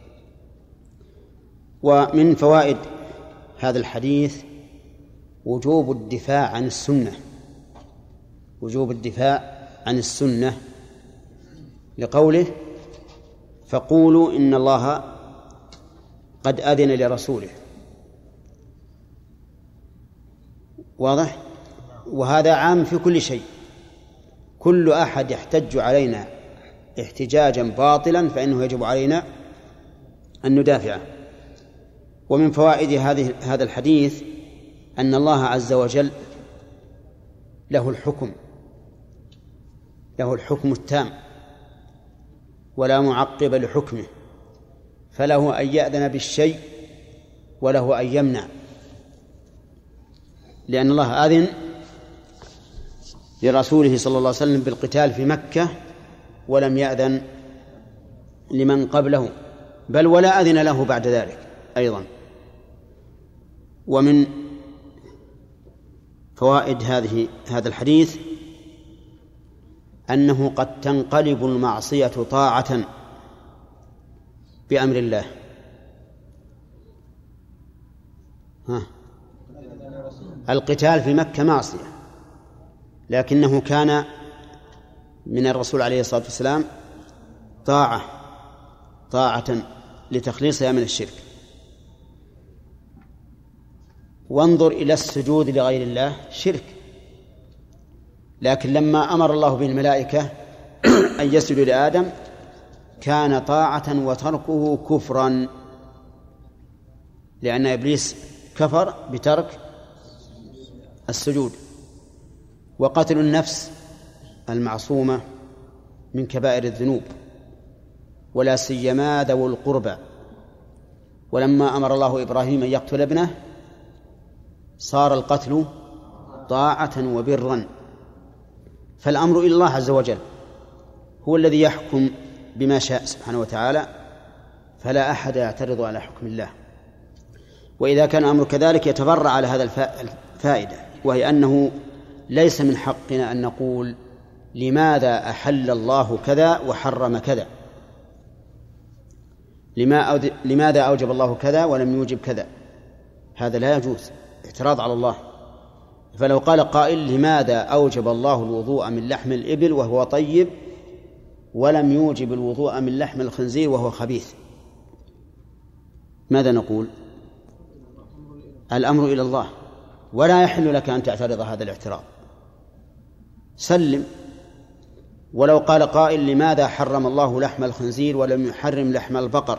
ومن فوائد هذا الحديث وجوب الدفاع عن السنة، وجوب الدفاع عن السنة لقوله: فقولوا إن الله قد أذن لرسوله. واضح؟ وهذا عام في كل شيء، كل أحد يحتج علينا احتجاجا باطلا فإنه يجب علينا أن ندافعه. ومن فوائد هذه هذا الحديث أن الله عز وجل له الحكم، له الحكم التام ولا معقب لحكمه، فله أن يأذن بالشيء وله أن يمنع، لأن الله أذن لرسوله صلى الله عليه وسلم بالقتال في مكة ولم يأذن لمن قبله، بل ولا أذن له بعد ذلك أيضا. ومن فوائد هذه هذا الحديث أنه قد تنقلب المعصية طاعة بأمر الله. ها. القتال في مكة معصية، لكنه كان من الرسول عليه الصلاة والسلام طاعة طاعة لتخليصها من الشرك. وانظر إلى السجود لغير الله شرك، لكن لما أمر الله بالملائكة أن يسجدوا لآدم كان طاعة وتركه كفرا، لأن إبليس كفر بترك السجود. وقتل النفس المعصومة من كبائر الذنوب، ولا سيما ذوي القربى. ولما أمر الله إبراهيم أن يقتل ابنه صار القتل طاعة وبرا. فالأمر إلى الله عز وجل، هو الذي يحكم بما شاء سبحانه وتعالى، فلا أحد يعترض على حكم الله. وإذا كان الأمر كذلك يتبرع على هذا الفائدة، وهي أنه ليس من حقنا أن نقول لماذا أحل الله كذا وحرم كذا، لماذا أوجب الله كذا ولم يوجب كذا، هذا لا يجوز، اعتراض على الله. فلو قال قائل لماذا أوجب الله الوضوء من لحم الإبل وهو طيب ولم يوجب الوضوء من لحم الخنزير وهو خبيث، ماذا نقول؟ الأمر إلى الله، ولا يحل لك أن تعترض هذا الاعتراض، سلم. ولو قال قائل لماذا حرم الله لحم الخنزير ولم يحرم لحم البقر،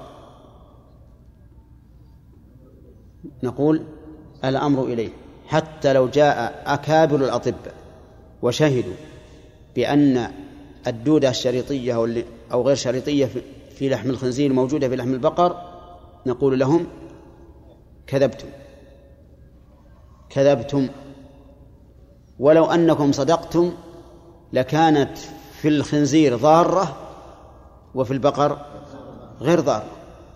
نقول الأمر إليه، حتى لو جاء أكابر الأطباء وشهدوا بأن الدودة الشريطية أو غير شريطية في لحم الخنزير موجودة في لحم البقر، نقول لهم كذبتم كذبتم ولو أنكم صدقتم لكانت في الخنزير ضارة وفي البقر غير ضارة.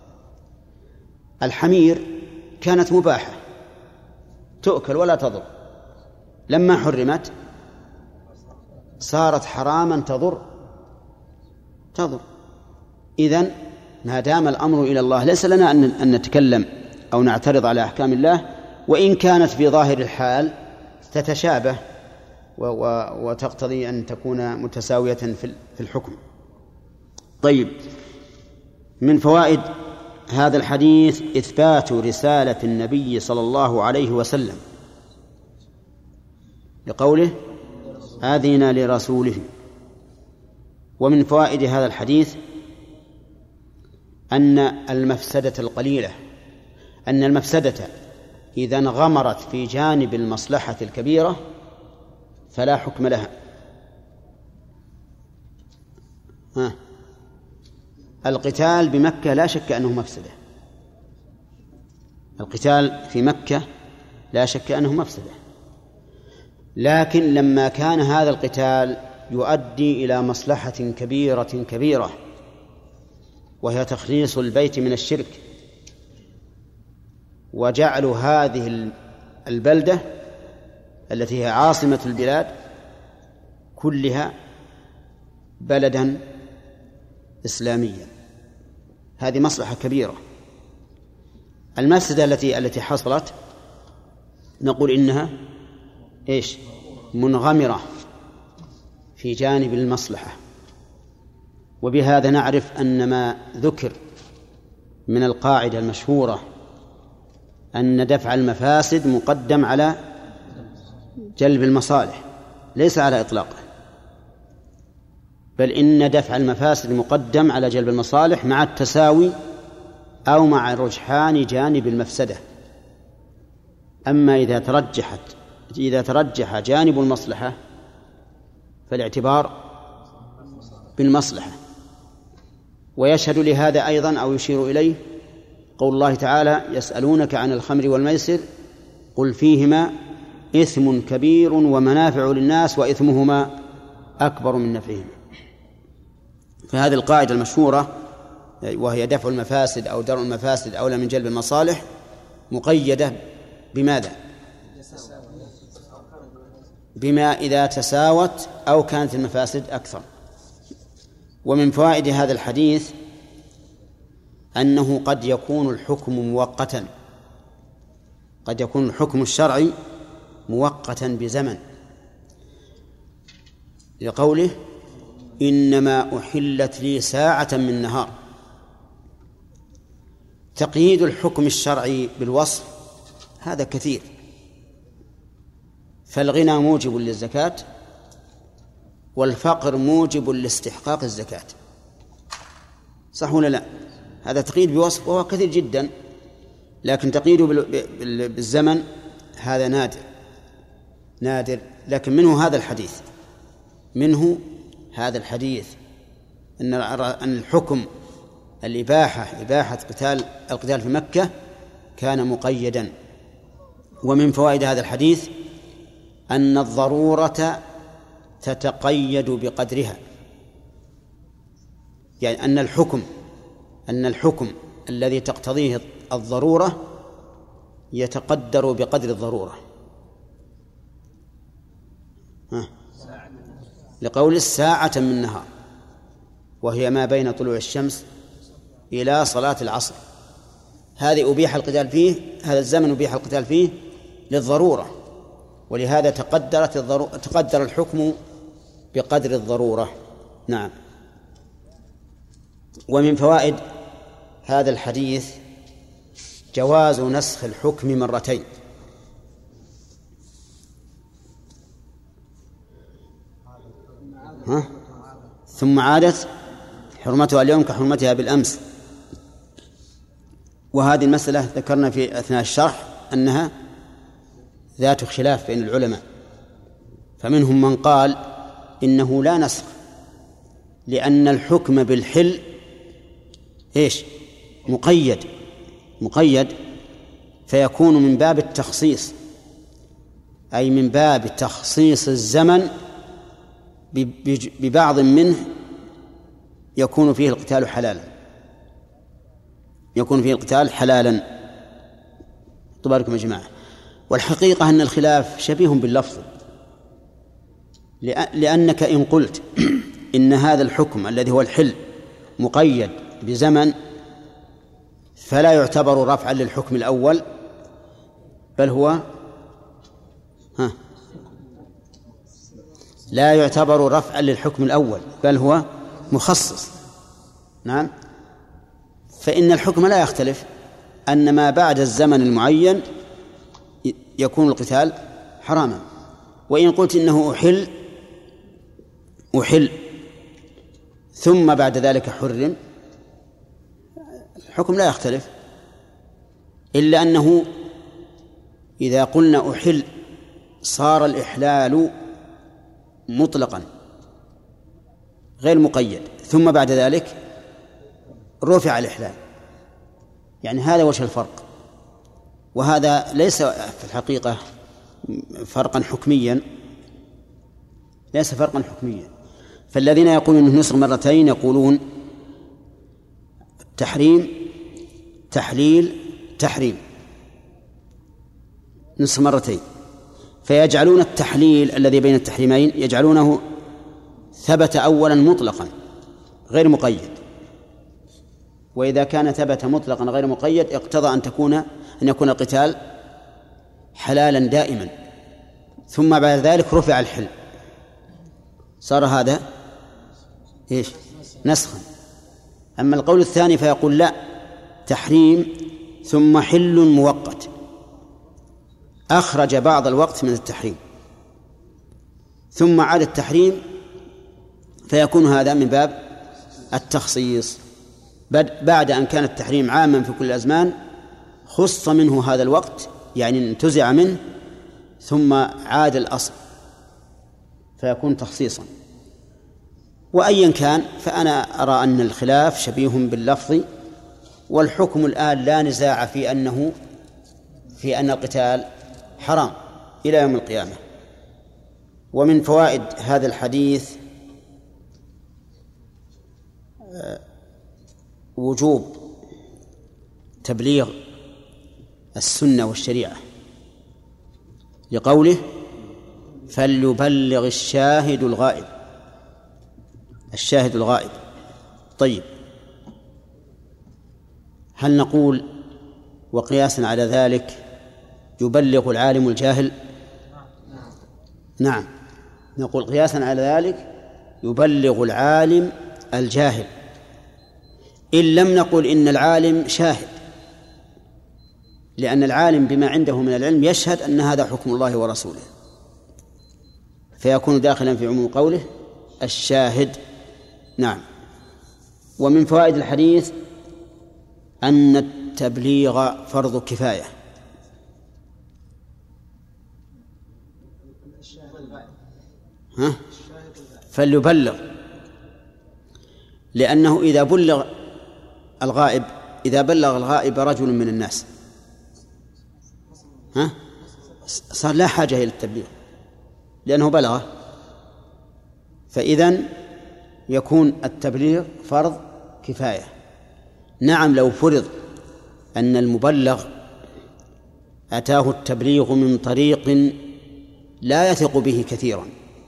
الحمير كانت مباحة تؤكل ولا تضر، لما حرمت صارت حراما تضر تضر. إذن ما دام الأمر إلى الله ليس لنا أن نتكلم أو نعترض على أحكام الله، وإن كانت في ظاهر الحال تتشابه وتقتضي أن تكون متساوية في الحكم. طيب، من فوائد هذا الحديث إثبات رسالة النبي صلى الله عليه وسلم لقوله آذن لرسوله. ومن فوائد هذا الحديث أن المفسدة القليلة أن المفسدة إذا انغمرت في جانب المصلحة الكبيرة فلا حكم لها. ها. القتال بمكة لا شك أنه مفسدة، القتال في مكة لا شك أنه مفسدة، لكن لما كان هذا القتال يؤدي إلى مصلحة كبيرة كبيرة وهي تخليص البيت من الشرك وجعل هذه البلدة التي هي عاصمة البلاد كلها بلدا إسلاميا، هذه مصلحة كبيرة. المفسدة التي التي حصلت نقول إنها إيش؟ منغمرة في جانب المصلحة. وبهذا نعرف أن ما ذكر من القاعدة المشهورة أن دفع المفاسد مقدم على جلب المصالح ليس على إطلاقه، بل إن دفع المفاسد مقدم على جلب المصالح مع التساوي أو مع رجحان جانب المفسدة. أما إذا ترجحت إذا ترجح جانب المصلحة فالاعتبار بالمصلحة. ويشهد لهذا أيضا أو يشير إليه قول الله تعالى يسألونك عن الخمر والميسر قل فيهما إثم كبير ومنافع للناس وإثمهما أكبر من نفعهما. فهذه القاعدة المشهورة وهي دفع المفاسد أو درء المفاسد أولى من جلب المصالح مقيدة بماذا؟ بما إذا تساوت أو كانت المفاسد أكثر. ومن فوائد هذا الحديث أنه قد يكون الحكم مؤقتا، قد يكون الحكم الشرعي مؤقتا بزمن، لقوله إنما أحلت لي ساعة من نهار. تقييد الحكم الشرعي بالوصف هذا كثير، فالغنى موجب للزكاة والفقر موجب لاستحقاق الزكاة، صح ولا لا؟ هذا تقييد بوصف وهو كثير جدا، لكن تقييده بالزمن هذا نادر نادر. لكن منه هذا الحديث منه هذا الحديث أن الحكم الإباحة إباحة قتال القتال في مكة كان مقيدا. ومن فوائد هذا الحديث أن الضرورة تتقيد بقدرها، يعني أن الحكم أن الحكم الذي تقتضيه الضرورة يتقدر بقدر الضرورة. ها. لقول الساعة من نهار وهي ما بين طلوع الشمس إلى صلاة العصر، هذه أبيح القتال فيه، هذا الزمن أبيح القتال فيه للضرورة، ولهذا تقدرت الضرورة تقدر الحكم بقدر الضرورة. نعم. ومن فوائد هذا الحديث جواز نسخ الحكم مرتين. ها؟ ثم عادت حرمتها اليوم كحرمتها بالأمس. وهذه المسألة ذكرنا في أثناء الشرح أنها ذات خلاف بين العلماء، فمنهم من قال إنه لا نسخ، لأن الحكم بالحل إيش؟ مقيد مقيد فيكون من باب التخصيص، أي من باب تخصيص الزمن ببعض منه يكون فيه القتال حلالا يكون فيه القتال حلالا تباركم يا جماعة. والحقيقة أن الخلاف شبيه باللفظ، لأنك إن قلت إن هذا الحكم الذي هو الحل مقيد بزمن فلا يعتبر رفعا للحكم الأول، بل هو ها لا يعتبر رفعا للحكم الأول بل هو مخصص. نعم. فإن الحكم لا يختلف، أن ما بعد الزمن المعين يكون القتال حراما. وإن قلت إنه أحل أحل ثم بعد ذلك حرم، الحكم لا يختلف، إلا أنه إذا قلنا أحل صار الإحلال مطلقا غير مقيد، ثم بعد ذلك رفع الإحلال، يعني هذا وجه الفرق. وهذا ليس في الحقيقة فرقا حكميا، ليس فرقا حكميا. فالذين يقولون أنه نسخ مرتين يقولون تحريم تحليل تحريم نسخ مرتين، فيجعلون التحليل الذي بين التحريمين يجعلونه ثبت أولا مطلقا غير مقيد، وإذا كان ثبت مطلقا غير مقيد اقتضى أن تكون أن يكون القتال حلالا دائما، ثم بعد ذلك رفع الحل، صار هذا إيش؟ نسخا. أما القول الثاني فيقول لا، تحريم ثم حل مؤقت، أخرج بعض الوقت من التحريم ثم عاد التحريم، فيكون هذا من باب التخصيص. بعد أن كان التحريم عاما في كل الأزمان خص منه هذا الوقت، يعني انتزع منه ثم عاد الأصل، فيكون تخصيصا. وأيا كان فأنا أرى أن الخلاف شبيه باللفظ، والحكم الآن لا نزاع في أنه في أن القتال حرام إلى يوم القيامة. ومن فوائد هذا الحديث وجوب تبليغ السنة والشريعة، لقوله فليبلغ الشاهد الغائب، الشاهد الغائب. طيب، هل نقول وقياسا على ذلك يبلغ العالم الجاهل؟ نعم، نقول قياسا على ذلك يبلغ العالم الجاهل، إن لم نقل إن العالم شاهد، لأن العالم بما عنده من العلم يشهد أن هذا حكم الله ورسوله، فيكون داخلا في عموم قوله الشاهد. نعم. ومن فوائد الحديث أن التبليغ فرض كفاية. ها؟ فليبلغ، لأنه إذا بلغ الغائب إذا بلغ الغائب رجل من الناس ها؟ صار لا حاجة إلى التبليغ لأنه بلغه، فإذن يكون التبليغ فرض كفاية. نعم، لو فرض أن المبلغ أتاه التبليغ من طريق لا يثق به كثيرا،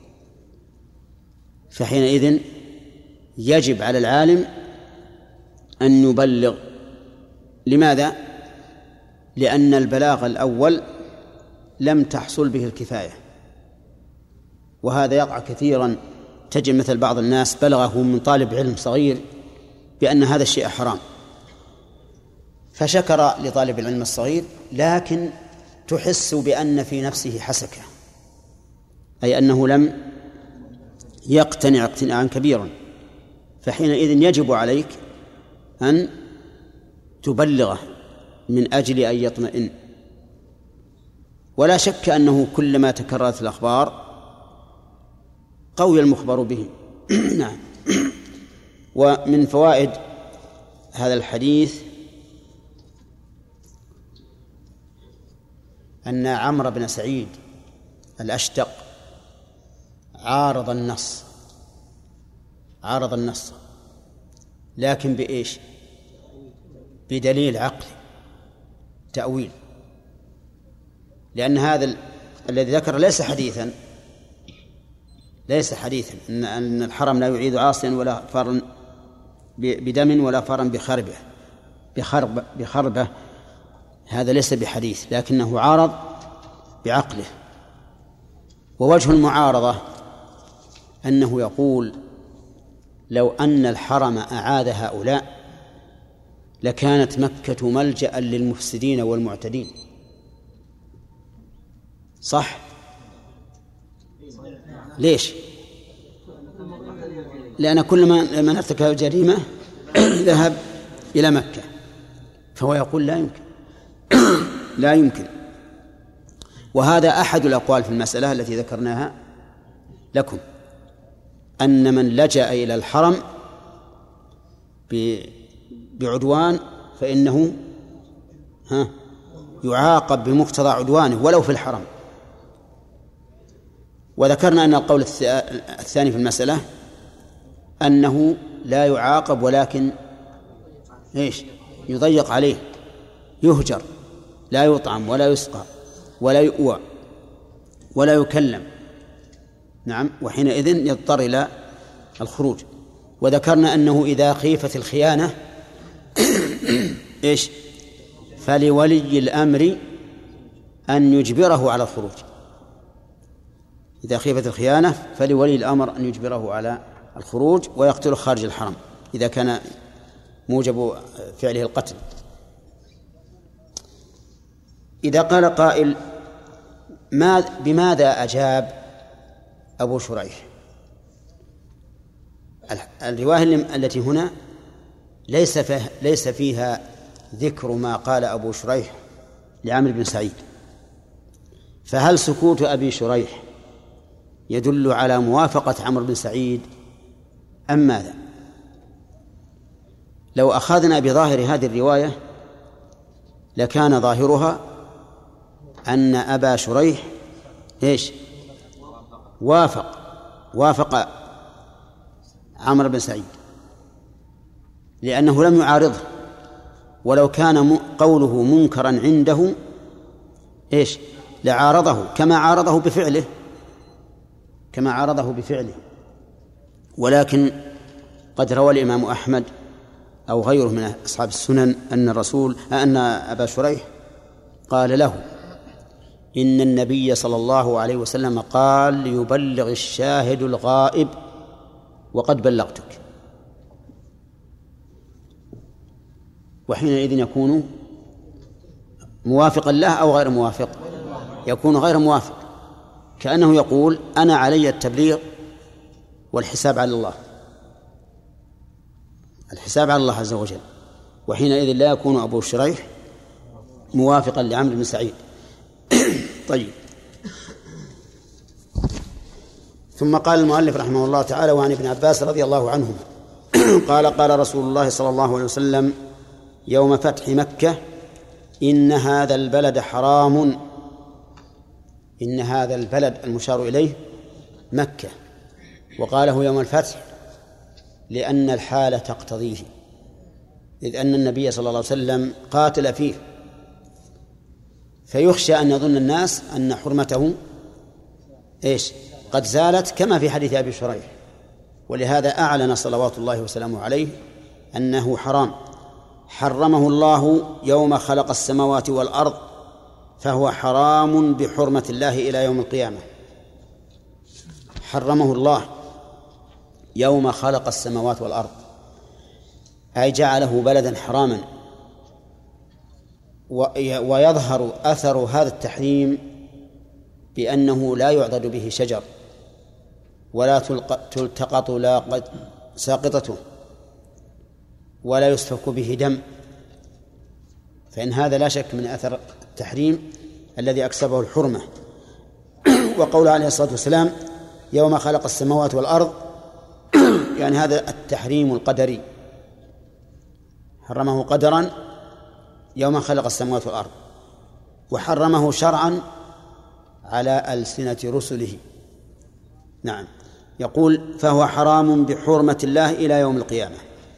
فحينئذ يجب على العالم أن يبلغ. لماذا؟ لأن البلاغ الأول لم تحصل به الكفاية، وهذا يقع كثيرا. تجد مثل بعض الناس بلغه من طالب علم صغير بأن هذا الشيء حرام، فشكر لطالب العلم الصغير، لكن تحس بأن في نفسه حسكة، أي أنه لم يقتنع اقتناعا كبيرا، فحينئذ يجب عليك أن تبلغه من أجل أن يطمئن. ولا شك أنه كلما تكررت الأخبار قوي المخبر به. نعم. ومن فوائد هذا الحديث أن عمرو بن سعيد الأشتق عارض النص عارض النص لكن بإيش؟ بدليل عقلي، تأويل. لأن هذا ال... الذي ذكر ليس حديثا ليس حديثا إن أن الحرم لا يعيد عاصيا ولا فارا بدم ولا فارا بخربه بخرب بخربه هذا ليس بحديث، لكنه عارض بعقله. ووجه المعارضة أنه يقول لو أن الحرم أعاد هؤلاء لكانت مكة ملجأ للمفسدين والمعتدين. صح؟ ليش؟ لأن كل من ارتكب جريمة ذهب إلى مكة، فهو يقول لا يمكن لا يمكن. وهذا أحد الأقوال في المسألة التي ذكرناها لكم، أن من لجأ إلى الحرم بعدوان فإنه ها يعاقب بمقتضى عدوانه ولو في الحرم. وذكرنا أن القول الثاني في المسألة أنه لا يعاقب ولكن إيش يضيق عليه، يهجر، لا يطعم ولا يسقى ولا يؤوى ولا يكلم. نعم، وحينئذ يضطر إلى الخروج. وذكرنا أنه إذا خيفت الخيانة إيش فلولي الأمر أن يجبره على الخروج. إذا خيفت الخيانة فلولي الأمر أن يجبره على الخروج ويقتله خارج الحرم إذا كان موجب فعله القتل. إذا قال قائل ما بماذا أجاب أبو شريح؟ الرواية التي هنا ليس فيها, ليس فيها ذكر ما قال أبو شريح لعمرو بن سعيد، فهل سكوت أبي شريح يدل على موافقة عمرو بن سعيد أم ماذا؟ لو أخذنا بظاهر هذه الرواية لكان ظاهرها أن أبا شريح إيش وافق وافق عمرو بن سعيد لأنه لم يعارضه، ولو كان قوله منكرا عنده إيش لعارضه كما عارضه بفعله كما عارضه بفعله. ولكن قد روى الإمام أحمد أو غيره من أصحاب السنن أن الرسول أن أبا شريح قال له إن النبي صلى الله عليه وسلم قال ليبلغ الشاهد الغائب وقد بلغتك، وحينئذ يكون موافقا له أو غير موافق؟ يكون غير موافق، كأنه يقول أنا علي التبليغ والحساب على الله، الحساب على الله عز وجل، وحينئذ لا يكون أبو شريح موافقا لعمرو بن سعيد. طيب، ثم قال المؤلف رحمه الله تعالى وعن ابن عباس رضي الله عنهما قال قال رسول الله صلى الله عليه وسلم يوم فتح مكة إن هذا البلد حرام، إن هذا البلد المشار إليه مكة، وقاله يوم الفتح لأن الحالة تقتضيه، إذ أن النبي صلى الله عليه وسلم قاتل فيه، فيخشى أن يظن الناس أن حرمته إيش قد زالت كما في حديث أبي شريح، ولهذا أعلن صلوات الله وسلامه عليه أنه حرام، حرمه الله يوم خلق السماوات والأرض فهو حرام بحرمة الله إلى يوم القيامة. حرمه الله يوم خلق السماوات والأرض، أي جعله بلدا حراما، ويظهر أثر هذا التحريم بأنه لا يعضد به شجر ولا تلتقط لا ساقطته ولا يسفك به دم، فإن هذا لا شك من أثر التحريم الذي أكسبه الحرمة. وقول عليه الصلاة والسلام يوم خلق السماوات والأرض يعني هذا التحريم القدري، حرمه قدرا يوم خلق السماوات والأرض، وحرمه شرعا على ألسنة رسله. نعم، يقول فهو حرام بحرمة الله إلى يوم القيامة،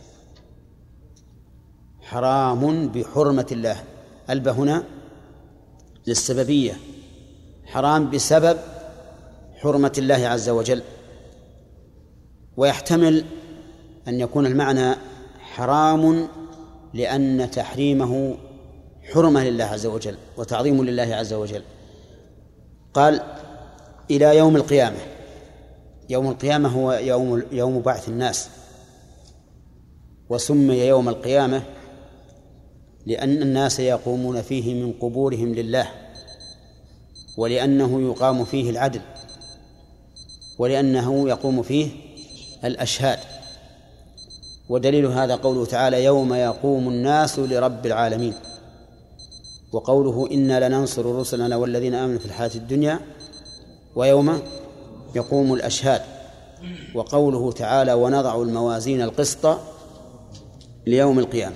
حرام بحرمة الله، الب هنا للسببية، حرام بسبب حرمة الله عز وجل. ويحتمل أن يكون المعنى حرام لأن تحريمه حرمة لله عز وجل وتعظيم لله عز وجل. قال إلى يوم القيامة، يوم القيامة هو يوم يوم بعث الناس، وسمي يوم القيامة لأن الناس يقومون فيه من قبورهم لله، ولأنه يقام فيه العدل، ولأنه يقوم فيه الأشهاد. ودليل هذا قوله تعالى: يوم يقوم الناس لرب العالمين، وقوله: إنا لننصر رسلنا والذين آمنوا في الحياة الدنيا ويوم يقوم الأشهاد، وقوله تعالى: ونضع الموازين القسط ليوم القيامة.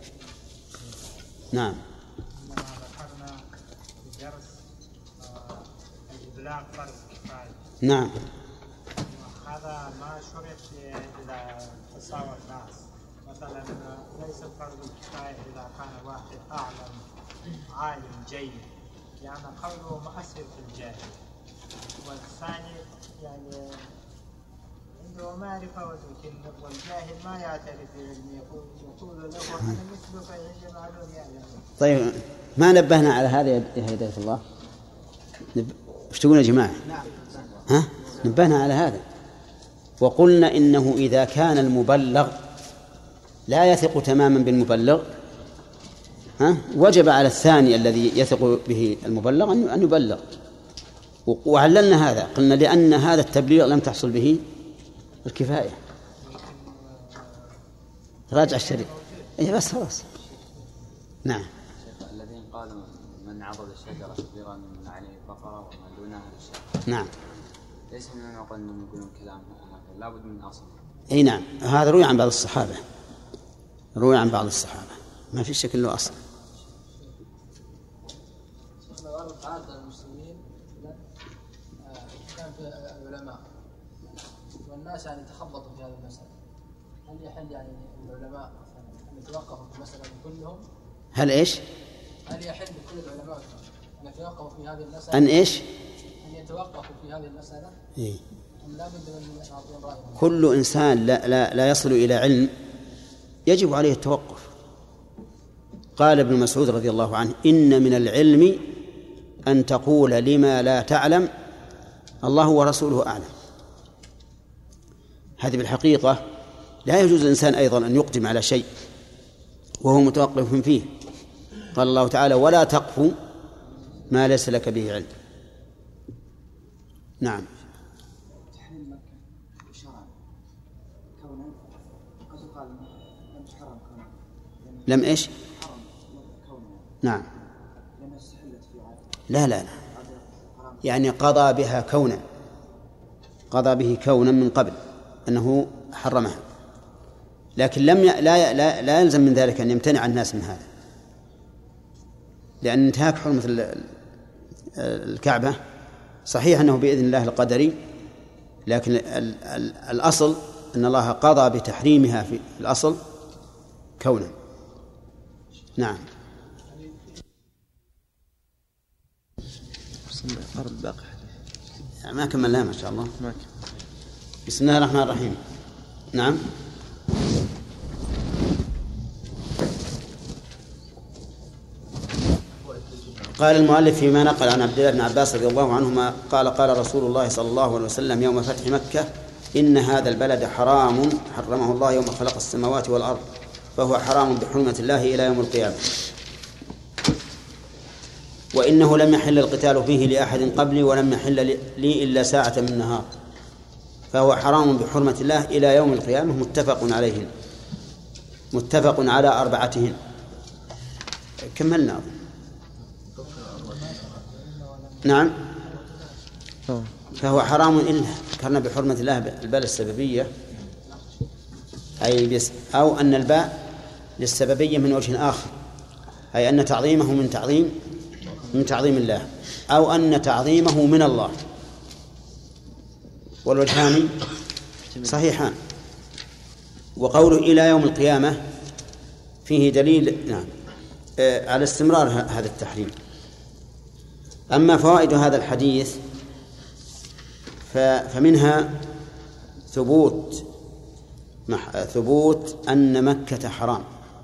نعم. ذكرنا في درس الإبلاغ فرض كفاية. نعم. هذا ما شرط إذا تساوى الناس، مثلا ليس فرض الكفاية إذا كان واحد أعلم عالم جيد، يعني قوله مؤثر في الجاهل، والثاني يعني عنده معرفة ولكن والجاهل ما يعترف بعلمه، يقول له أنا مثلك فهي معلوم يعني. طيب ما نبهنا على هذا يا هداية الله؟ نب... ايش تقولون يا جماعة؟ ها؟ نبهنا على هذا وقلنا إنه إذا كان المبلغ لا يثق تماما بالمبلغ، ها؟ وجب على الثاني الذي يثق به المبلغ أن يبلغ. وعللنا هذا، قلنا لأن هذا التبليغ لم تحصل به الكفاية. راجع الشريف. إيه بس خلاص. نعم. الذين قالوا من عضد الشجرة كبيرا من عليه بقرة ومن دونها للشجرة. نعم. ليس من المعقول أنهم يقولون كلام هذا، لابد من أصل. أي نعم، هذا روي عن بعض الصحابة، روي عن بعض الصحابة، ما في شك له أصل. عادة المسلمين كان في العلماء والناس يعني تخبطوا في هذه المسألة، هل يحل يعني العلماء أن يتوقفوا في المسألة كلهم؟ هل إيش؟ هل يحل كل العلماء أن يتوقفوا في هذه المسألة؟ أن إيش؟ أن يتوقفوا في هذه المسألة؟ إيه؟ أم لا بد من يعطون رأيهم؟ كل إنسان لا, لا, لا يصل إلى علم يجب عليه التوقف. قال ابن مسعود رضي الله عنه: إن من العلم أن تقول لما لا تعلم الله ورسوله أعلم. هذه بالحقيقة لا يجوز الإنسان أيضا أن يقدم على شيء وهو متوقف فيه. قال الله تعالى: ولا تقف ما ليس لك به علم. نعم. تحريم مكة شرعا كونا قد يقال لم تحرم كونا لم إيش؟ حرم كونا نعم. لأنها استحلت في عادة. لا لا لا يعني قضى بها كونا، قضى به كونا من قبل أنه حرمها، لكن لم ي... لا... لا لا يلزم من ذلك أن يمتنع الناس من هذا، لأن انتهاك حرمة الكعبة صحيح أنه بإذن الله القدري، لكن ال... ال... الأصل أن الله قضى بتحريمها في الأصل كونا. نعم. ما كملناها ما شاء الله. بسم الله الرحمن الرحيم. نعم. قال المؤلف فيما نقل عن عبد الله بن عباس رضي الله عنهما قال: قال رسول الله صلى الله عليه وسلم يوم فتح مكة: إن هذا البلد حرام حرمه الله يوم خلق السماوات والأرض، فهو حرام بحرمة الله إلى يوم القيامة، وإنه لم يحل القتال فيه لأحد قبلي ولم يحل لي إلا ساعة من نهار، فهو حرام بحرمة الله إلى يوم القيامة. متفق عليهن، متفق على أربعتهن. كملنا. نعم. فهو حرام إلا ذكرنا بحرمة الله الباء السببية، أي بس أو أن الباء للسببية من وجه آخر، أي أن تعظيمه من تعظيم من تعظيم الله، أو أن تعظيمه من الله، والوجهان صحيحان. وقوله إلى يوم القيامة فيه دليل نعم على استمرار هذا التحريم. أما فوائد هذا الحديث فمنها ثبوت ثبوت أن مكة حرام،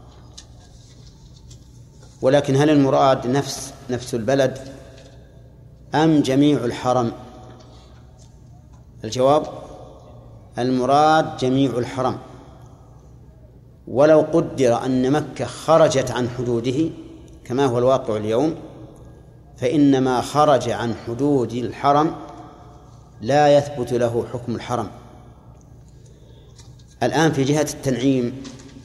ولكن هل المراد نفس نفس البلد أم جميع الحرم؟ الجواب المراد جميع الحرم، ولو قدر أن مكة خرجت عن حدوده كما هو الواقع اليوم، فإنما خرج عن حدود الحرم لا يثبت له حكم الحرم. الآن في جهة التنعيم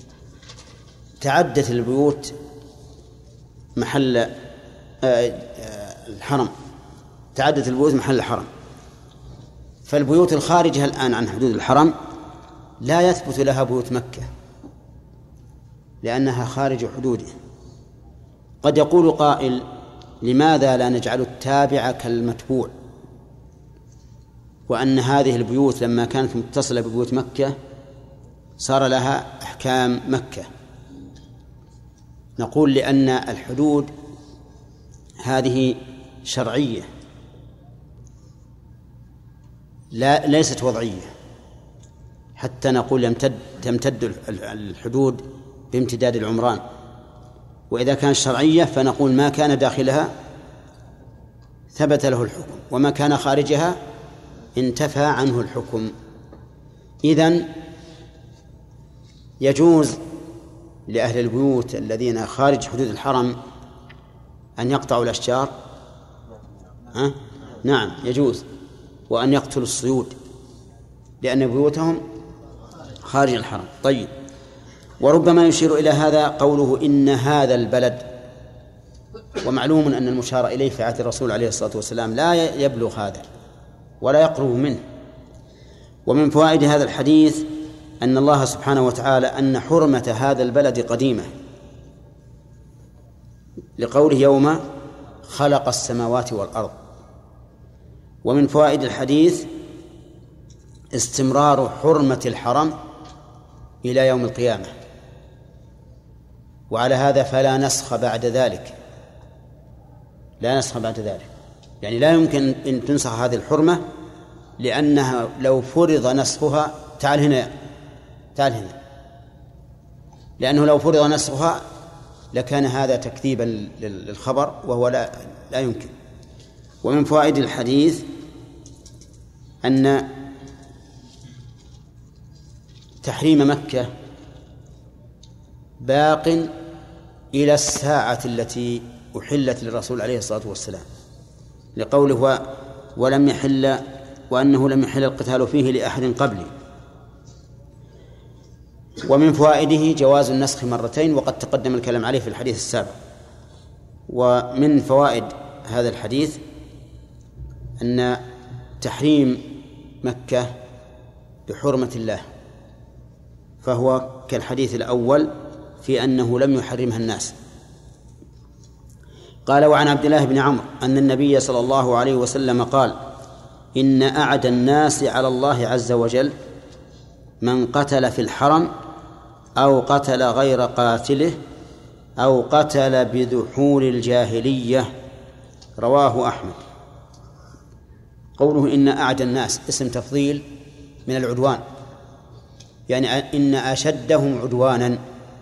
تعدت البيوت محل الحرم، تعدت البيوت محل الحرم، فالبيوت الخارجة الآن عن حدود الحرم لا يثبت لها بيوت مكة لأنها خارج حدوده. قد يقول قائل: لماذا لا نجعل التابع كالمتبوع، وأن هذه البيوت لما كانت متصلة ببيوت مكة صار لها أحكام مكة؟ نقول لأن الحدود هذه شرعية لا ليست وضعية، حتى نقول يمتد تمتد الحدود بامتداد العمران، وإذا كانت شرعية فنقول ما كان داخلها ثبت له الحكم، وما كان خارجها انتفى عنه الحكم. إذن يجوز لأهل البيوت الذين خارج حدود الحرم أن يقطعوا الأشجار؟ ها؟ نعم يجوز، وأن يقتلوا الصيود لأن بيوتهم خارج الحرم. طيب، وربما يشير إلى هذا قوله إن هذا البلد، ومعلوم أن المشار إليه في عهد الرسول عليه الصلاة والسلام لا يبلغ هذا ولا يقرب منه. ومن فوائد هذا الحديث أن الله سبحانه وتعالى أن حرمة هذا البلد قديمة، لقوله يوم خلق السماوات والأرض. ومن فوائد الحديث استمرار حرمة الحرم إلى يوم القيامة، وعلى هذا فلا نسخ بعد ذلك، لا نسخ بعد ذلك، يعني لا يمكن أن تنسخ هذه الحرمة، لأنها لو فرض نسخها تعال هنا تعال هنا لأنه لو فرض نسخها لكان هذا تكذيبا للخبر، وهو لا, لا يمكن. ومن فوائد الحديث أن تحريم مكة باق إلى الساعة التي أحلت للرسول عليه الصلاة والسلام، لقوله ولم يحل وأنه لم يحل القتال فيه لأحد قبلي. ومن فوائده جواز النسخ مرتين، وقد تقدم الكلام عليه في الحديث السابق. ومن فوائد هذا الحديث أن تحريم مكة بحرمة الله، فهو كالحديث الأول في أنه لم يحرمها الناس. قال: وعن عبد الله بن عمرو أن النبي صلى الله عليه وسلم قال: إن أعدى الناس على الله عز وجل من قتل في الحرم أو قتل غير قاتله أو قتل بذحول الجاهلية. رواه أحمد. قوله إن أعدى الناس اسم تفضيل من العدوان، يعني إن أشدهم عدوانا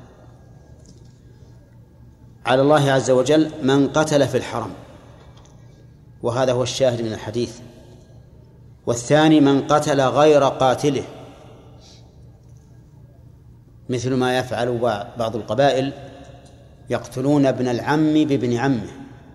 على الله عز وجل من قتل في الحرم، وهذا هو الشاهد من الحديث. والثاني من قتل غير قاتله، مثل ما يفعل بعض القبائل، يقتلون ابن العم بابن عمه،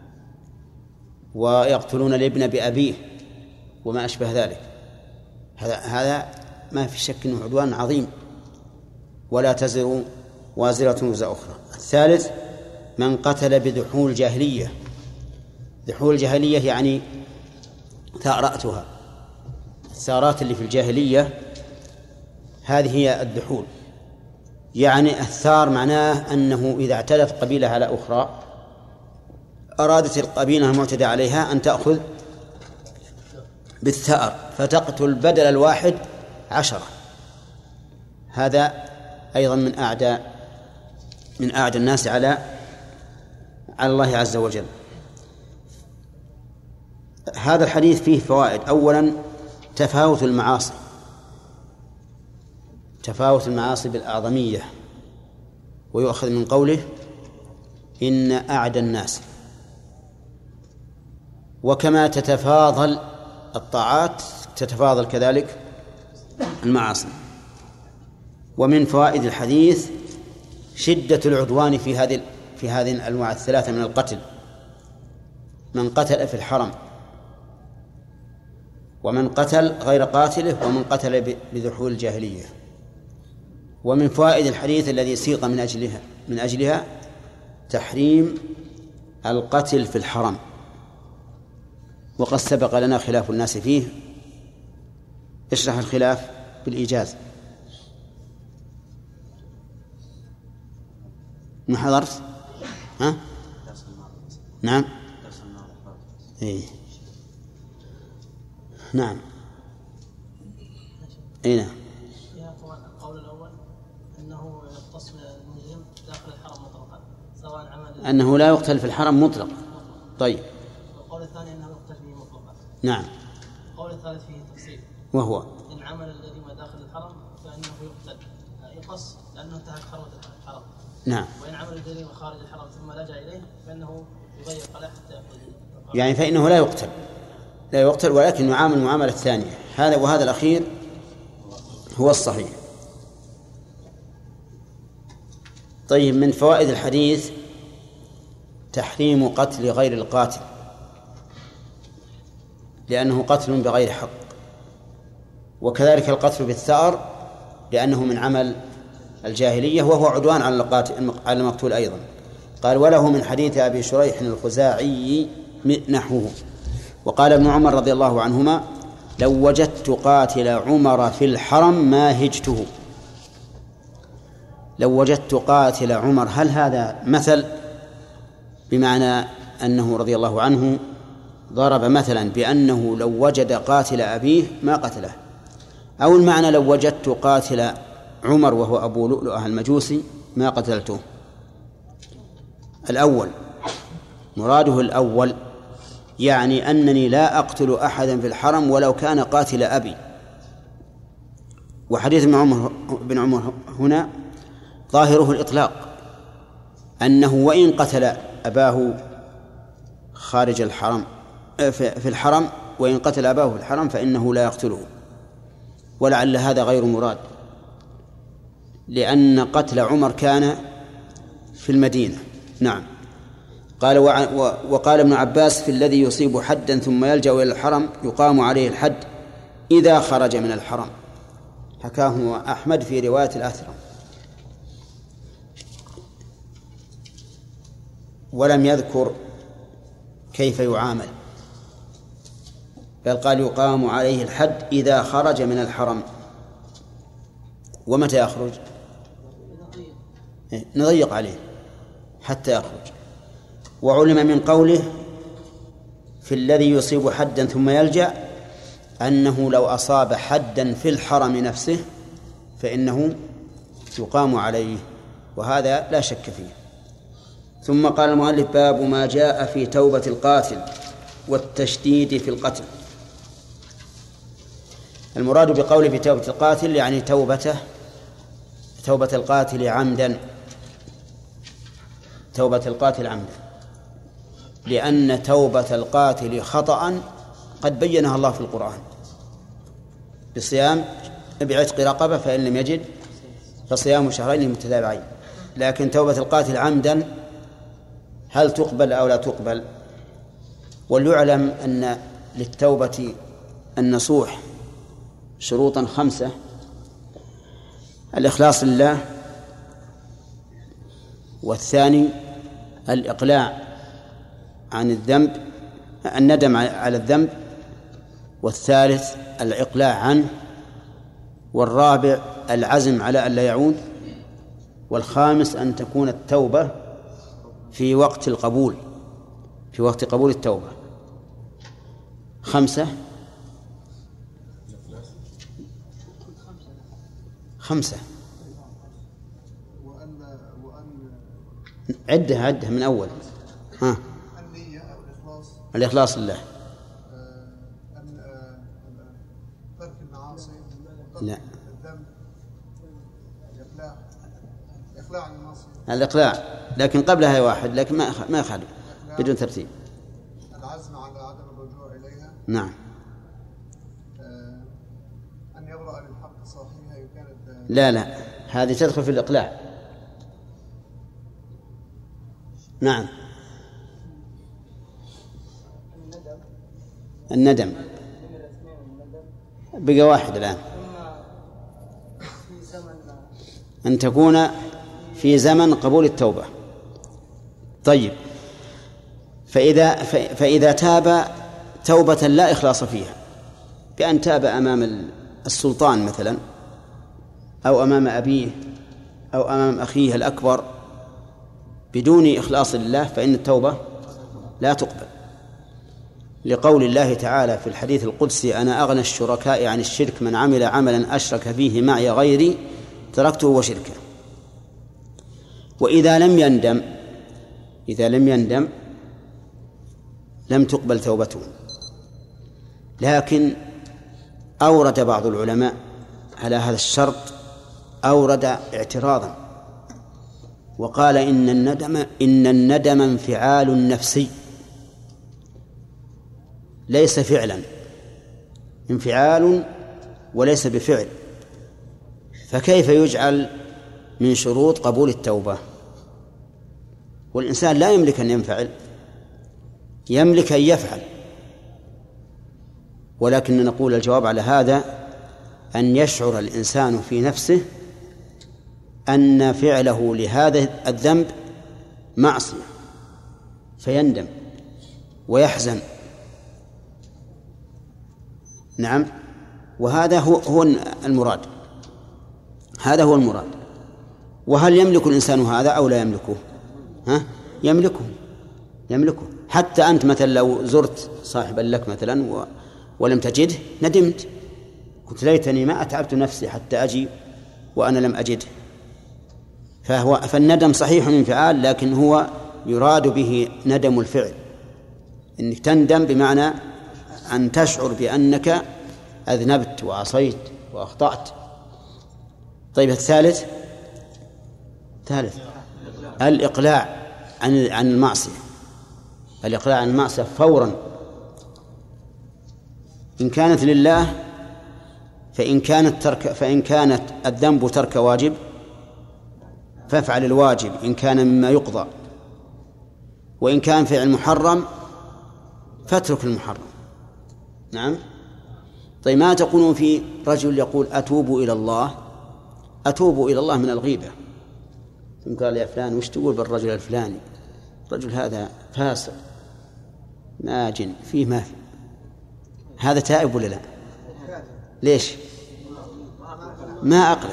ويقتلون الابن بأبيه وما أشبه ذلك. هذا هذا ما في شك أنه عدوان عظيم، ولا تزر وازرة وزر أخرى. الثالث من قتل بذحول جاهلية. ذحول الجاهلية يعني ثأرأتها، الثارات اللي في الجاهلية هذه هي الذحول. يعني الثار معناه أنه إذا اعتدت قبيلة على أخرى أرادت القبيلة المعتدى عليها أن تأخذ بالثأر فتقتل بدل الواحد عشرة. هذا أيضا من أعدى من أعدى الناس على على الله عز وجل. هذا الحديث فيه فوائد. أولا تفاوت المعاصي، تفاوت المعاصي بالأعظمية، ويؤخذ من قوله إن أعدى الناس. وكما تتفاضل الطاعات تتفاضل كذلك المعاصي. ومن فوائد الحديث شدة العدوان في هذه في هذه الأنواع الثلاثة من القتل: من قتل في الحرم، ومن قتل غير قاتله، ومن قتل بذحول الجاهلية. ومن فوائد الحديث الذي سيق من أجلها من أجلها تحريم القتل في الحرم، وقد سبق لنا خلاف الناس فيه. اشرح الخلاف بالإيجاز. ما حضرت؟ ها؟ نعم. إيه. نعم. أي نعم. القول الأول أنه يختص المجرم داخل الحرم مطلقا سواء عمل أنه لا يقتل في الحرم مطلقا. طيب. القول الثاني أنه يقتل فيه مطلقا. نعم. القول الثالث فيه تفصيل، وهو إن عمل الجريمة داخل الحرم فإنه يقتل يقص لأنه انتهك حرمة الحرم. نعم. وإن عمل الجريمة خارج الحرم ثم لجأ إليه فإنه يغير قلعه حتى يخرج. يعني فإنه لا يقتل لا يقتل ولكن يعامل معاملة ثانية. هذا وهذا الأخير هو الصحيح. طيب، من فوائد الحديث تحريم قتل غير القاتل، لأنه قتل بغير حق، وكذلك القتل بالثأر لأنه من عمل الجاهلية وهو عدوان على القاتل على المقتول أيضا. قال: وله من حديث أبي شريح الخزاعي نحوه. وقال ابن عمر رضي الله عنهما: لو وجدت قاتل عمر في الحرم ما هجته. لو وجدت قاتل عمر، هل هذا مثل بمعنى أنه رضي الله عنه ضرب مثلا بأنه لو وجد قاتل أبيه ما قتله، أو المعنى لو وجدت قاتل عمر وهو أبو لؤلؤة المجوسي ما قتلته؟ الأول مراده الأول، يعني أنني لا أقتل أحدا في الحرم ولو كان قاتل أبي. وحديث ابن عمر, ابن عمر هنا ظاهره الإطلاق، أنه وإن قتل أباه خارج الحرم في الحرم وإن قتل أباه في الحرم فإنه لا يقتله. ولعل هذا غير مراد، لأن قتل عمر كان في المدينة. نعم. قال: وقال ابن عباس: في الذي يصيب حدا ثم يلجأ إلى الحرم يقام عليه الحد إذا خرج من الحرم. حكاه أحمد في رواية الأثرم. ولم يذكر كيف يعامل، بل قال يقام عليه الحد إذا خرج من الحرم. ومتى يخرج؟ نضيق عليه حتى يخرج. وعلم من قوله في الذي يصيب حدا ثم يلجأ أنه لو أصاب حدا في الحرم نفسه فإنه يقام عليه، وهذا لا شك فيه. ثم قال المؤلف: باب ما جاء في توبة القاتل والتشديد في القتل. المراد بقوله في توبة القاتل يعني توبته توبة القاتل عمدا توبة القاتل عمدا لأن توبة القاتل خطأ قد بينها الله في القرآن بصيام بعتق رقبة فإن لم يجد فصيام شهرين متتابعين. لكن توبة القاتل عمدا هل تقبل أو لا تقبل؟ وليعلم أن للتوبة النصوح شروطا خمسة: الإخلاص لله، والثاني الإقلاع عن الذنب الندم على الذنب، والثالث الإقلاع عنه، والرابع العزم على أن لا يعود، والخامس أن تكون التوبة في وقت القبول في وقت قبول التوبة. خمسة خمسة عدها عدها من أول. ها. النية أو الإخلاص الإخلاص لله. ترك المعاصي، لا. الذنب، الإقلاع الإقلاع عن المعصية، الإقلاع، لكن قبلها واحد لكن ما ما يخالف بدون ترتيب. العزم على عدم الرجوع إليها. نعم. أن يبرأ التوبة للحق صاحبها كانت لا لا هذه تدخل في الإقلاع. نعم. الندم بقى واحد الآن، أن تكون في زمن قبول التوبة. طيب، فإذا, فإذا تاب توبة لا إخلاص فيها، بأن تاب أمام السلطان مثلا، أو أمام أبيه، أو أمام أخيه الأكبر بدون إخلاص لله، فإن التوبة لا تقبل، لقول الله تعالى في الحديث القدسي: أنا أغنى الشركاء عن الشرك، من عمل عملا أشرك فيه معي غيري تركته وشركه. وإذا لم يندم إذا لم يندم لم تقبل توبته. لكن أورد بعض العلماء على هذا الشرط أورد اعتراضا، وقال إن الندم إن الندم انفعال نفسي ليس فعلا، انفعال وليس بفعل، فكيف يجعل من شروط قبول التوبة؟ والإنسان لا يملك أن ينفعل، يملك أن يفعل. ولكن نقول الجواب على هذا أن يشعر الإنسان في نفسه أن فعله لهذا الذنب معصية، فيندم ويحزن. نعم، وهذا هو هو المراد، هذا هو المراد. وهل يملك الإنسان هذا أو لا يملكه؟ ها؟ يملكه يملكه حتى أنت مثلا لو زرت صاحبا لك مثلا و... ولم تجده ندمت، قلت ليتني ما أتعبت نفسي حتى أجي وأنا لم أجده. فهو فالندم صحيح انفعال، لكن هو يراد به ندم الفعل، إنك تندم بمعنى أن تشعر بأنك أذنبت وعصيت وأخطأت. طيب، الثالث ثالث الإقلاع عن عن المعصية، الإقلاع عن المعصية فورا. إن كانت لله فإن كانت ترك فإن كانت الذنب ترك واجب فافعل الواجب إن كان مما يقضى، وإن كان فعل محرم فاترك المحرم. نعم. طيب، ما تقولون في رجل يقول أتوب إلى الله أتوب إلى الله من الغيبة؟ ثم قال يا فلان وش تقول بالرجل الفلاني؟ الرجل هذا فاسق ماجن فيه ما فيه، هذا تائب ولا لا؟ ليش؟ ما أقرأ.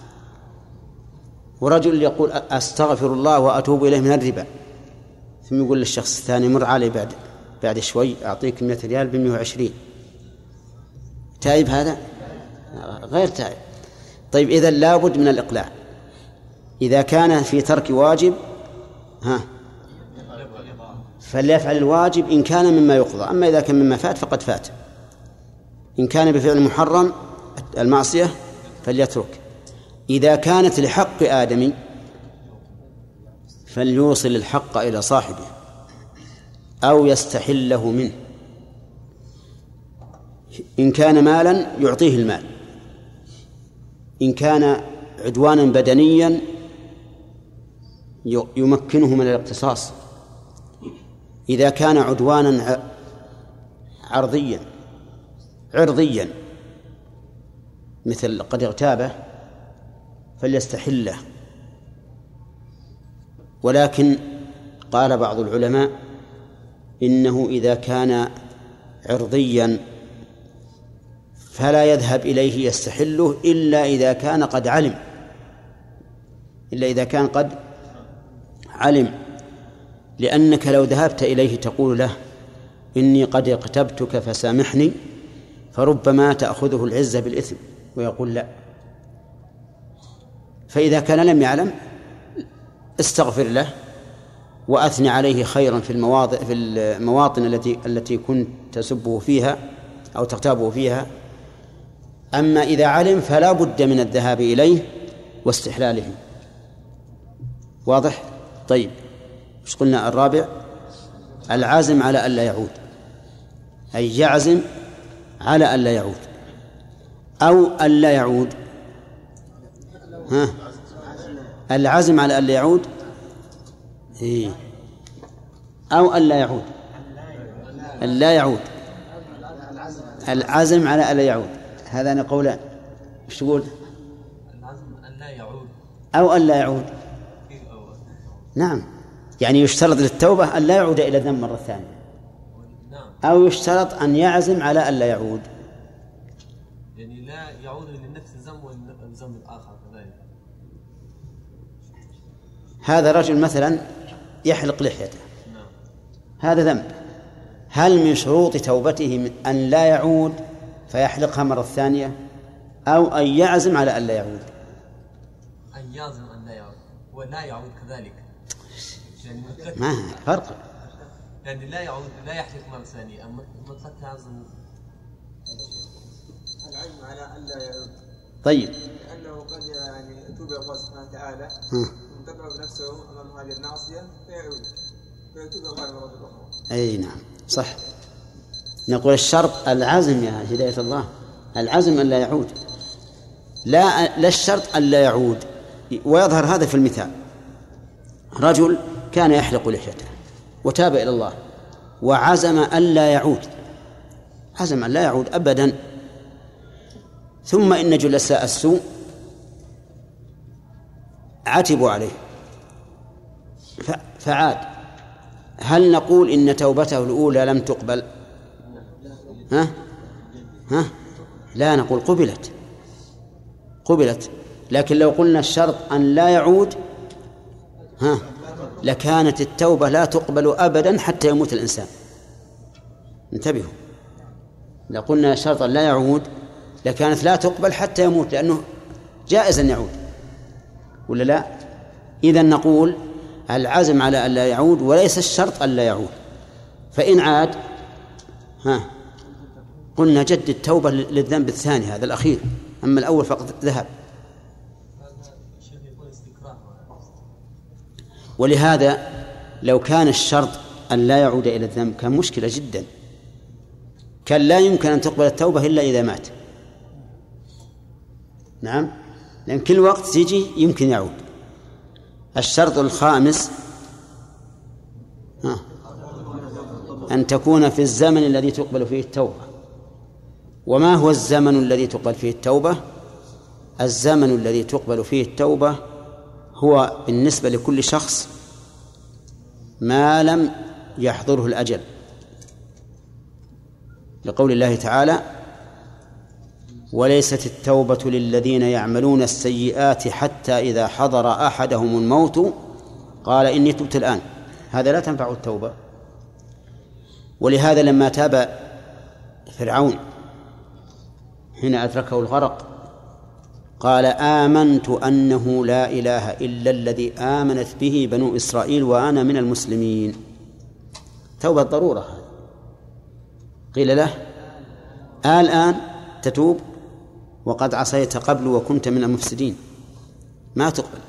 ورجل يقول أستغفر الله وأتوب إليه من الربا، ثم يقول للشخص الثاني مر علي بعد بعد شوي أعطيك مئة ريال بمئة وعشرين، تائب هذا؟ غير تائب. طيب، إذن لابد من الإقلاع. إذا كان في ترك واجب ها فليفعل الواجب إن كان مما يقضى، أما إذا كان مما فات فقد فات. إن كان بفعل محرم المعصية فليترك. إذا كانت لحق آدمي فليوصل الحق إلى صاحبه أو يستحله منه. إن كان مالا يعطيه المال، إن كان عدوانا بدنيا يمكنه من الاقتصاص، إذا كان عدوانا عرضيا عرضيا مثل قد اغتابه فليستحله. ولكن قال بعض العلماء إنه إذا كان عرضيا فلا يذهب إليه يستحله إلا إذا كان قد علم إلا إذا كان قد علم لأنك لو ذهبت إليه تقول له إني قد اغتبتك فسامحني، فربما تأخذه العزة بالإثم ويقول لا. فإذا كان لم يعلم استغفر له وأثني عليه خيرا في المواضع في المواطن التي التي كنت تسبه فيها أو تغتابه فيها. أما إذا علم فلا بد من الذهاب إليه واستحلاله. واضح؟ طيب، مش قلنا الرابع العازم على ألا يعود، أي يعزم على ألا يعود. أو ألا يعود؟ ها؟ العزم على ألا يعود؟ إيه. أو ألا يعود؟ ألا يعود، العزم على ألا يعود، هذان قولان. ايش تقول؟ العزم ألا يعود أو ألا يعود. نعم، يعني يشترط للتوبة أن لا يعود إلى الذنب مرة ثانية، أو يشترط أن يعزم على ألا يعود، يعني لا يعود لنفس الذنب والذنب الآخر كذلك. هذا رجل مثلا يحلق لحيته، هذا ذنب، هل من شروط توبته أن لا يعود فيحلقها مرة ثانية، أو أن يعزم على ألا يعود؟ أن يعزم أن لا يعود ولا يعود كذلك، يعني ما فرق، يعني لا يعود لا يحلق مرة ثانية، أما مطلق يعزم العزم على أن لا يعود. طيب، لأنه قد يعني يتوب إلى الله سبحانه وتعالى وينقطع بنفسه أمام هذه المعصية فيعود فيتوب إلى الله مرة أخرى. أي نعم صح. نقول الشرط العزم يا هداية الله، العزم أن لا يعود، لا لا الشرط أن لا يعود. ويظهر هذا في المثال، رجل كان يحلق لحيته وتاب إلى الله وعزم أن لا يعود، عزم أن لا يعود أبدا، ثم إن جلساء السوء عتبوا عليه فعاد، هل نقول إن توبته الأولى لم تقبل؟ ها؟ ها؟ لا، نقول قبلت قبلت لكن لو قلنا الشرط أن لا يعود ها لكانت التوبة لا تقبل أبدا حتى يموت الإنسان. انتبهوا، لو قلنا شرط أن لا يعود لكانت لا تقبل حتى يموت، لأنه جائز أن يعود ولا لا؟ إذن نقول العزم على أن لا يعود وليس الشرط أن لا يعود، فإن عاد ها قلنا جدد التوبة للذنب الثاني هذا الأخير، أما الأول فقط ذهب. ولهذا لو كان الشرط أن لا يعود إلى الذنب كان مشكلة جدا، كان لا يمكن أن تقبل التوبة إلا إذا مات. نعم، لأن كل وقت تيجي يمكن يعود. الشرط الخامس ها أن تكون في الزمن الذي تقبل فيه التوبة. وما هو الزمن الذي تقبل فيه التوبة؟ الزمن الذي تقبل فيه التوبة هو بالنسبة لكل شخص ما لم يحضره الأجل، لقول الله تعالى: وليست التوبة للذين يعملون السيئات حتى إذا حضر أحدهم الموت قال إني تبت الآن. هذا لا تنفع التوبة. ولهذا لما تاب فرعون حين أدركه الغرق قال: آمنت أنه لا إله إلا الذي آمنت به بنو إسرائيل وأنا من المسلمين. توبة ضرورة. قيل له: الآن تتوب وقد عصيت قبل وكنت من المفسدين، ما تقبل.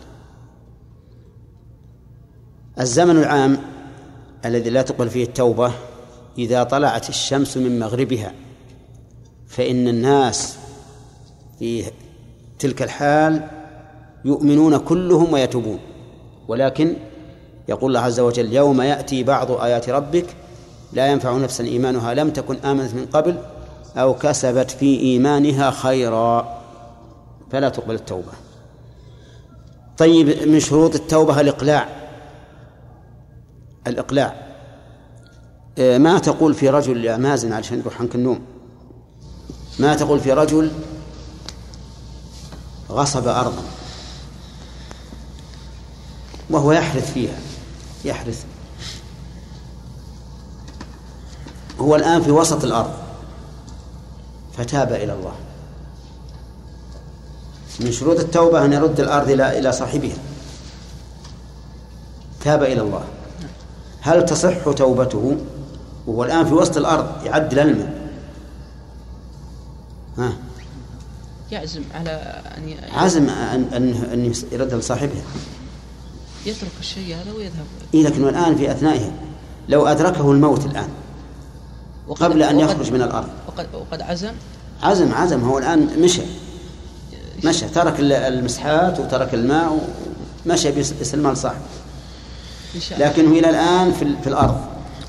الزمن العام الذي لا تقبل فيه التوبة إذا طلعت الشمس من مغربها، فإن الناس في تلك الحال يؤمنون كلهم ويتوبون، ولكن يقول الله عز وجل: يوم يأتي بعض آيات ربك لا ينفع نفسا إيمانها لم تكن آمنت من قبل أو كسبت في إيمانها خيرا، فلا تقبل التوبة. طيب، من شروط التوبة الإقلاع. الإقلاع ما تقول في رجل يا مازن علشان يروح عنك النوم، ما تقول في رجل غصب أرضا وهو يحرث فيها يحرث هو الآن في وسط الأرض فتاب إلى الله. من شروط التوبة أن يرد الأرض إلى صاحبها. تاب إلى الله، هل تصح توبته وهو الآن في وسط الأرض يعدل الماء؟ ها يعزم على أن عزم أن أن أن يرد لصاحبها، يترك الشيء هذا ويذهب. إيه، لكن الآن في أثنائه لو أدركه الموت الآن قبل أن يخرج من الأرض وقد, وقد عزم عزم عزم هو الآن مشى مشى ترك المسحات وترك الماء ومشى بسلمان صاحب، لكنه إلى الآن في, في الأرض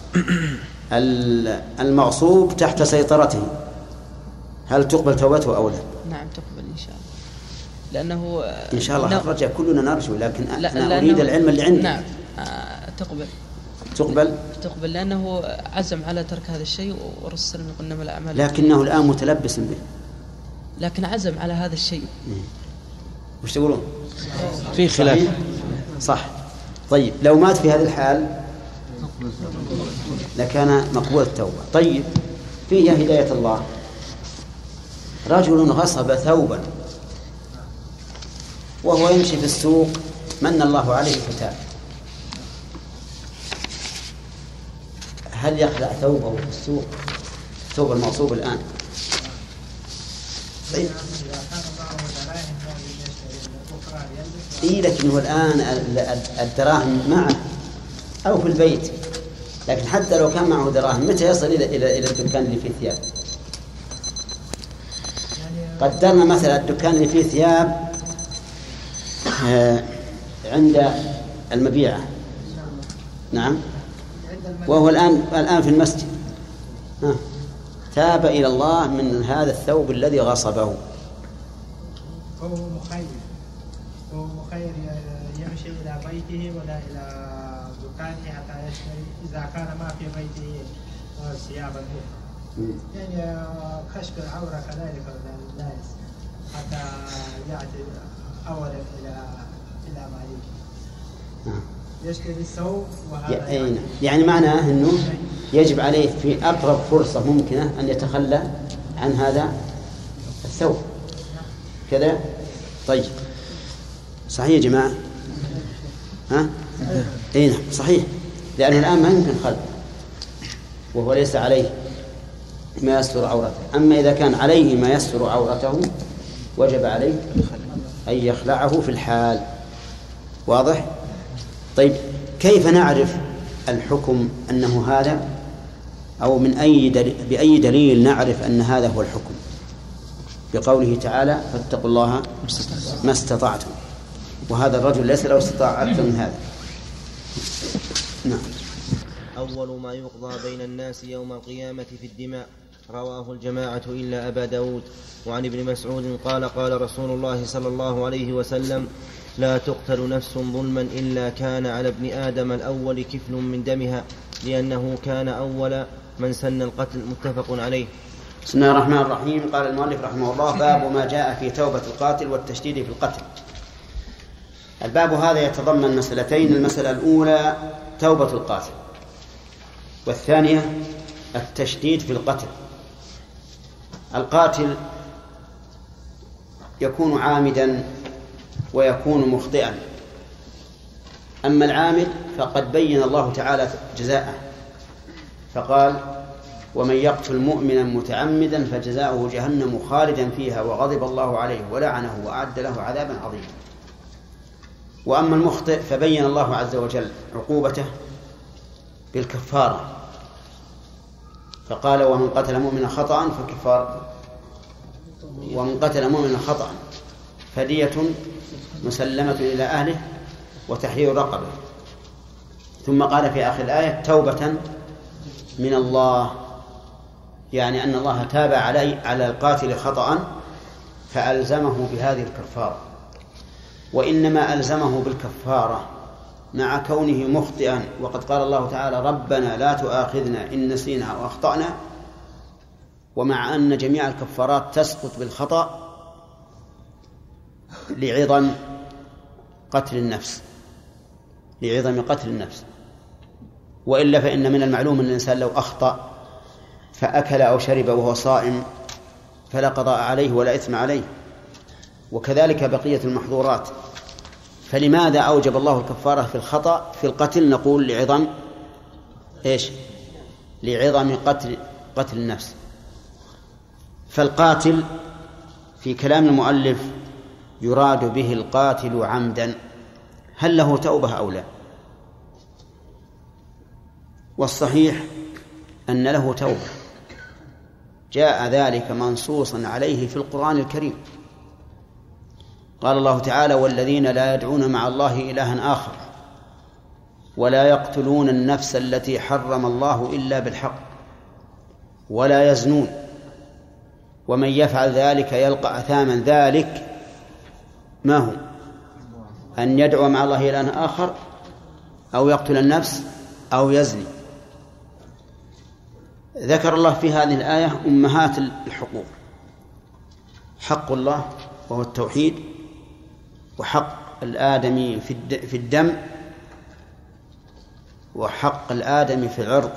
المغصوب تحت سيطرته. هل تقبل توبته أو لا؟ نعم تقبل إن شاء الله، لأنه إن شاء الله الرجاء كلنا نرجو، لكن أنا أريد العلم اللي عندي. نعم آه تقبل تقبل تقبل لأنه عزم على ترك هذا الشيء، ورسل من قلنا الأعمال، لكنه الآن متلبس به، لكن عزم على هذا الشيء. وش تقولون؟ في خلاف. صح. طيب لو مات في هذه الحال لكان مقبول التوبة. طيب فيها هداية الله. رجل غصب ثوبا وهو يمشي في السوق، من الله عليه فتاب، هل يخلع ثوبه في السوق، ثوب المغصوب الآن؟ طيب إيه، لكنه الآن الدراهم معه أو في البيت، لكن حتى لو كان معه دراهم متى يصل إلى إلى إلى الدكان اللي فيه ثياب؟ قدرنا مثلا الدكان اللي فيه ثياب عند المبيعة، نعم، وهو الآن الآن في المسجد، ها. تاب إلى الله من هذا الثوب الذي غصبه. هو مخير هو مخير يمشي إلى بيته ولا إلى دكانه حتى يشتري إذا كان ما في بيته ثيابا أخرى، يعني كشف العورة كذلك للناس حتى يأتي أولا إلى إلى مالك يشتري الثوب، وهذا يعني, يعني معناه أنه يجب عليه في أقرب فرصة ممكنة أن يتخلى عن هذا الثوب كذا. طيب صحيح يا جماعة؟ ها؟ اي نعم صحيح، لأنه الآن ما يمكن خلع وهو ليس عليه ما يستر عورته. أما إذا كان عليه ما يستر عورته وجب عليه أن يخلعه في الحال. واضح؟ طيب كيف نعرف الحكم أنه هذا، أو من أي دليل بأي دليل نعرف أن هذا هو الحكم؟ بقوله تعالى فاتقوا الله ما استطعتم، وهذا الرجل ليس له استطاع أكثر من هذا. نعم. أول ما يقضى بين الناس يوم القيامة في الدماء، رواه الجماعة إلا أبا داود. وعن ابن مسعود قال قال رسول الله صلى الله عليه وسلم لا تقتل نفس ظلما إلا كان على ابن آدم الأول كفل من دمها، لأنه كان أول من سن القتل. متفق عليه. بسم الله الرحمن الرحيم. قال المؤلف رحمه الله باب ما جاء في توبة القاتل والتشديد في القتل. الباب هذا يتضمن مسألتين، المسألة الأولى توبة القاتل، والثانية التشديد في القتل. القاتل يكون عامدا ويكون مخطئا، أما العامد فقد بين الله تعالى جزاءه فقال ومن يقتل مؤمنا متعمدا فجزاؤه جهنم خالدا فيها وغضب الله عليه ولعنه وأعد له عذابا عظيما. وأما المخطئ فبين الله عز وجل عقوبته بالكفارة فقال ومن قتل مؤمنا خطأ فكفار ومن قتل مؤمنا خطأ فدية مسلمة إلى أهله وتحرير رقبة. ثم قال في آخر الآية توبة من الله، يعني أن الله تاب علي على القاتل خطأ فألزمه بهذه الكفارة، وإنما ألزمه بالكفارة مع كونه مخطئا، وقد قال الله تعالى ربنا لا تؤاخذنا إن نسينا أو أخطأنا، ومع أن جميع الكفارات تسقط بالخطأ لعظم قتل النفس لعظم قتل النفس وإلا فإن من المعلوم أن الإنسان لو أخطأ فأكل أو شرب وهو صائم فلا قضاء عليه ولا إثم عليه، وكذلك بقية المحظورات. فلماذا أوجب الله الكفارة في الخطأ في القتل؟ نقول لعظم إيش؟ لعظم قتل قتل النفس. فالقاتل في كلام المؤلف يراد به القاتل عمدا، هل له توبة أو لا؟ والصحيح أن له توبة، جاء ذلك منصوصا عليه في القرآن الكريم. قال الله تعالى: والذين لا يدعون مع الله إلها آخر ولا يقتلون النفس التي حرم الله إلا بالحق ولا يزنون ومن يفعل ذلك يلقى أثاما. ذلك ما هو؟ أن يدعو مع الله إلها آخر أو يقتل النفس أو يزني. ذكر الله في هذه الآية أمهات الحقوق: حق الله وهو التوحيد، وحق الآدمي في الدم، وحق الآدمي في العرض.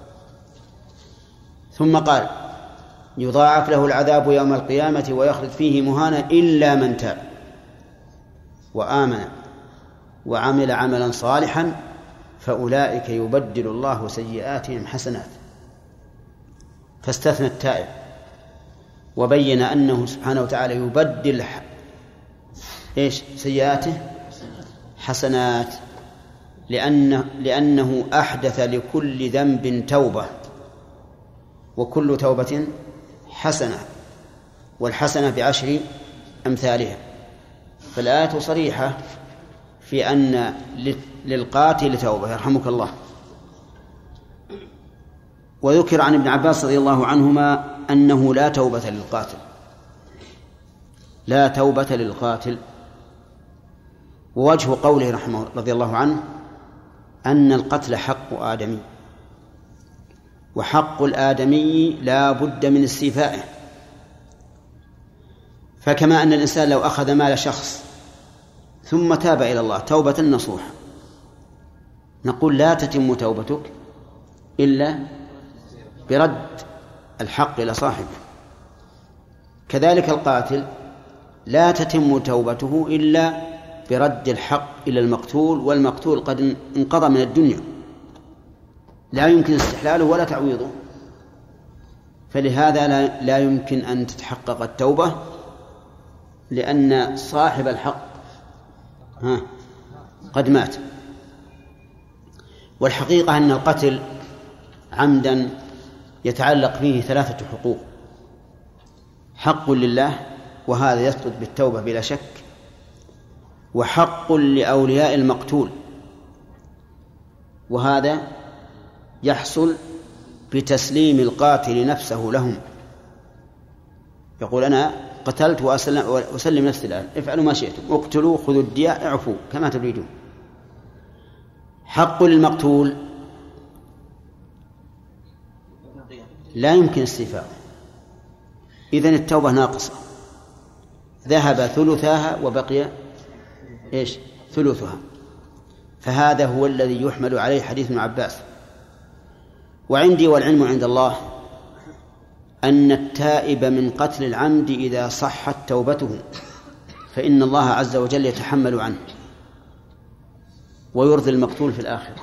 ثم قال: يضاعف له العذاب يوم القيامة ويخلد فيه مهانا إلا من تاب وآمن وعمل عملا صالحا فأولئك يبدل الله سيئاتهم حسنات. فاستثنى التائب وبين أنه سبحانه وتعالى يبدل إيش سيئاته حسنات، لأنه, لأنه أحدث لكل ذنب توبة، وكل توبة حسنة، والحسنة بعشر أمثالها. فالآية صريحة في أن للقاتل توبة يرحمك الله. وذكر عن ابن عباس رضي الله عنهما أنه لا توبة للقاتل، لا توبة للقاتل. ووجه قوله رحمه رضي الله عنه أن القتل حق آدمي، وحق الآدمي لا بد من استيفائه. فكما أن الإنسان لو أخذ مال شخص ثم تاب إلى الله توبة نصوح، نقول لا تتم توبتك إلا برد الحق إلى صاحبه. كذلك القاتل لا تتم توبته إلا برد الحق إلى المقتول، والمقتول قد انقضى من الدنيا، لا يمكن استحلاله ولا تعويضه. فلهذا لا, لا يمكن أن تتحقق التوبة، لأن صاحب الحق ها قد مات. والحقيقة أن القتل عمدا يتعلق فيه ثلاثة حقوق: حق لله وهذا يسقط بالتوبة بلا شك، وحق لأولياء المقتول وهذا يحصل بتسليم القاتل نفسه لهم، يقول أنا قتلت وأسلم نفسي الآن، افعلوا ما شئتم، اقتلوا خذوا الدية اعفوا كما تريدون. حق للمقتول لا يمكن استيفاؤه، إذن التوبة ناقصة، ذهب ثلثها وبقي إيش ثلثها. فهذا هو الذي يحمل عليه حديث ابن عباس. وعندي والعلم عند الله أن التائب من قتل العمد إذا صحت توبته فإن الله عز وجل يتحمل عنه ويرضي المقتول في الآخرة،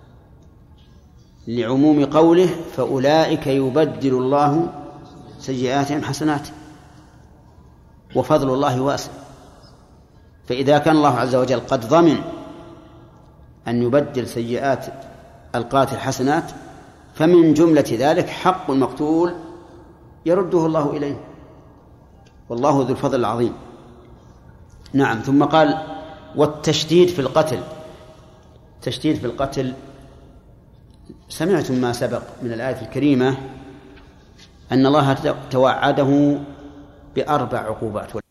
لعموم قوله: فأولئك يبدل الله سيئاتهم حسنات. وفضل الله واسع، فإذا كان الله عز وجل قد ضمن أن يبدل سيئات القاتل حسنات، فمن جملة ذلك حق المقتول يرده الله إليه، والله ذو الفضل العظيم. نعم. ثم قال: والتشديد في القتل. تشديد في القتل، سمعتم ما سبق من الآية الكريمة أن الله توعده بأربع عقوبات،